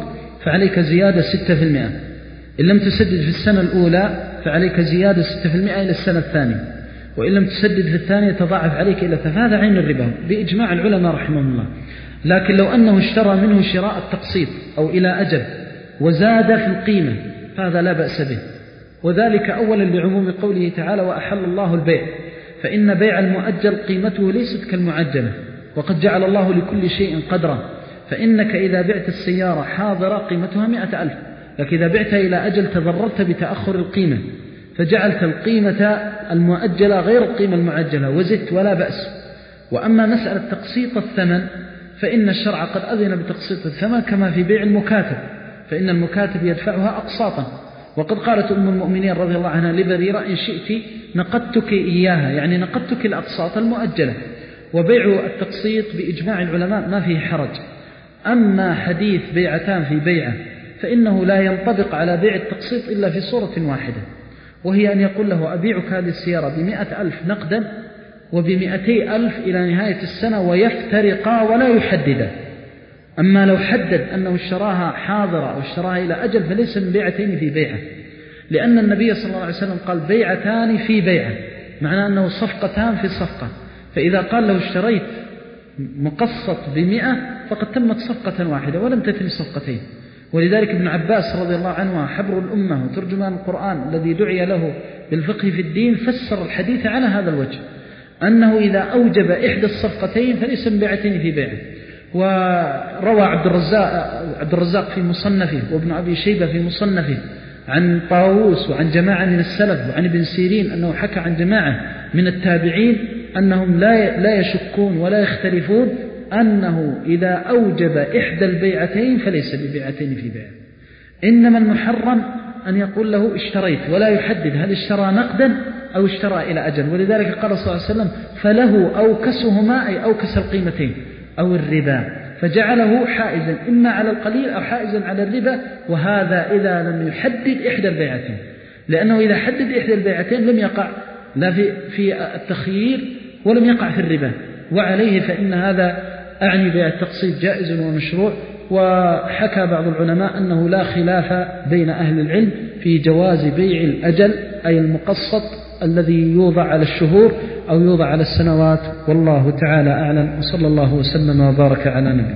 فعليك زيادة ستة في المئة. إن لم تسدد في السنة الأولى فعليك زيادة ستة في المئة إلى السنة الثانية، وإن لم تسدد في الثانية تضاعف عليك إلى ثلاثة. هذا عين الربا بإجماع العلماء رحمهم الله. لكن لو أنه اشترى منه شراء التقسيط أو إلى أجل وزاد في القيمة فهذا لا بأس به، وذلك أولا لعموم قوله تعالى وأحل الله البيع، فإن بيع المؤجل قيمته ليست كالمعجلة، وقد جعل الله لكل شيء قدرا. فإنك إذا بعت السيارة حاضرة قيمتها مئة ألف، لكن إذا بعتها إلى أجل تضررت بتأخر القيمة فجعلت القيمة المؤجلة غير القيمة المعجلة وزدت ولا بأس. وأما مسألة تقسيط الثمن فإن الشرع قد أذن بتقسيط الثمن كما في بيع المكاتب، فإن المكاتب يدفعها أقساطا. وقد قالت أم المؤمنين رضي الله عنها لبريرة إن شئت نقدتك إياها، يعني نقدتك الأقساط المؤجلة. وبيع التقسيط بإجماع العلماء ما فيه حرج. أما حديث بيعتان في بيعة فإنه لا ينطبق على بيع التقسيط إلا في صورة واحدة، وهي أن يقول له أبيعك هذه السيارة بمئة ألف نقدا وبمئتي ألف إلى نهاية السنة ويفترقا ولا يحددا. أما لو حدد أنه اشتراها حاضرة أو اشتراها إلى أجل فليس من بيعتين في بيعة، لأن النبي صلى الله عليه وسلم قال بيعتان في بيعة، معناه أنه صفقتان في صفقة. فإذا قال له اشتريت مقسط بمئة فقد تمت صفقة واحدة ولم تتم صفقتين. ولذلك ابن عباس رضي الله عنه حبر الأمة وترجمان القرآن الذي دعي له بالفقه في الدين فسر الحديث على هذا الوجه، أنه إذا أوجب إحدى الصفقتين فليس من بيعتين في بيعة. وروى عبد الرزاق, عبد الرزاق في مصنفه وابن أبي شيبة في مصنفه عن طاووس وعن جماعة من السلف وعن ابن سيرين أنه حكى عن جماعة من التابعين أنهم لا لا يشكون ولا يختلفون أنه إذا أوجب إحدى البيعتين فليس ببيعتين في بيع. إنما المحرم أن يقول له اشتريت ولا يحدد هل اشترى نقدا أو اشترى إلى أجل. ولذلك قال صلى الله عليه وسلم فله أوكسهما أي أوكس القيمتين أو الربا، فجعله حائزا إما على القليل أو حائزا على الربا، وهذا إذا لم يحدد إحدى البيعتين، لأنه إذا حدد إحدى البيعتين لم يقع لا في, في التخيير ولم يقع في الربا، وعليه فإن هذا أعني بيع التقسيط جائز ومشروع. وحكى بعض العلماء أنه لا خلاف بين أهل العلم في جواز بيع الأجل أي المقسط الذي يوضع على الشهور أو يوضع على السنوات، والله تعالى أعلم، وصلى الله وسلم وبارك على نبينا.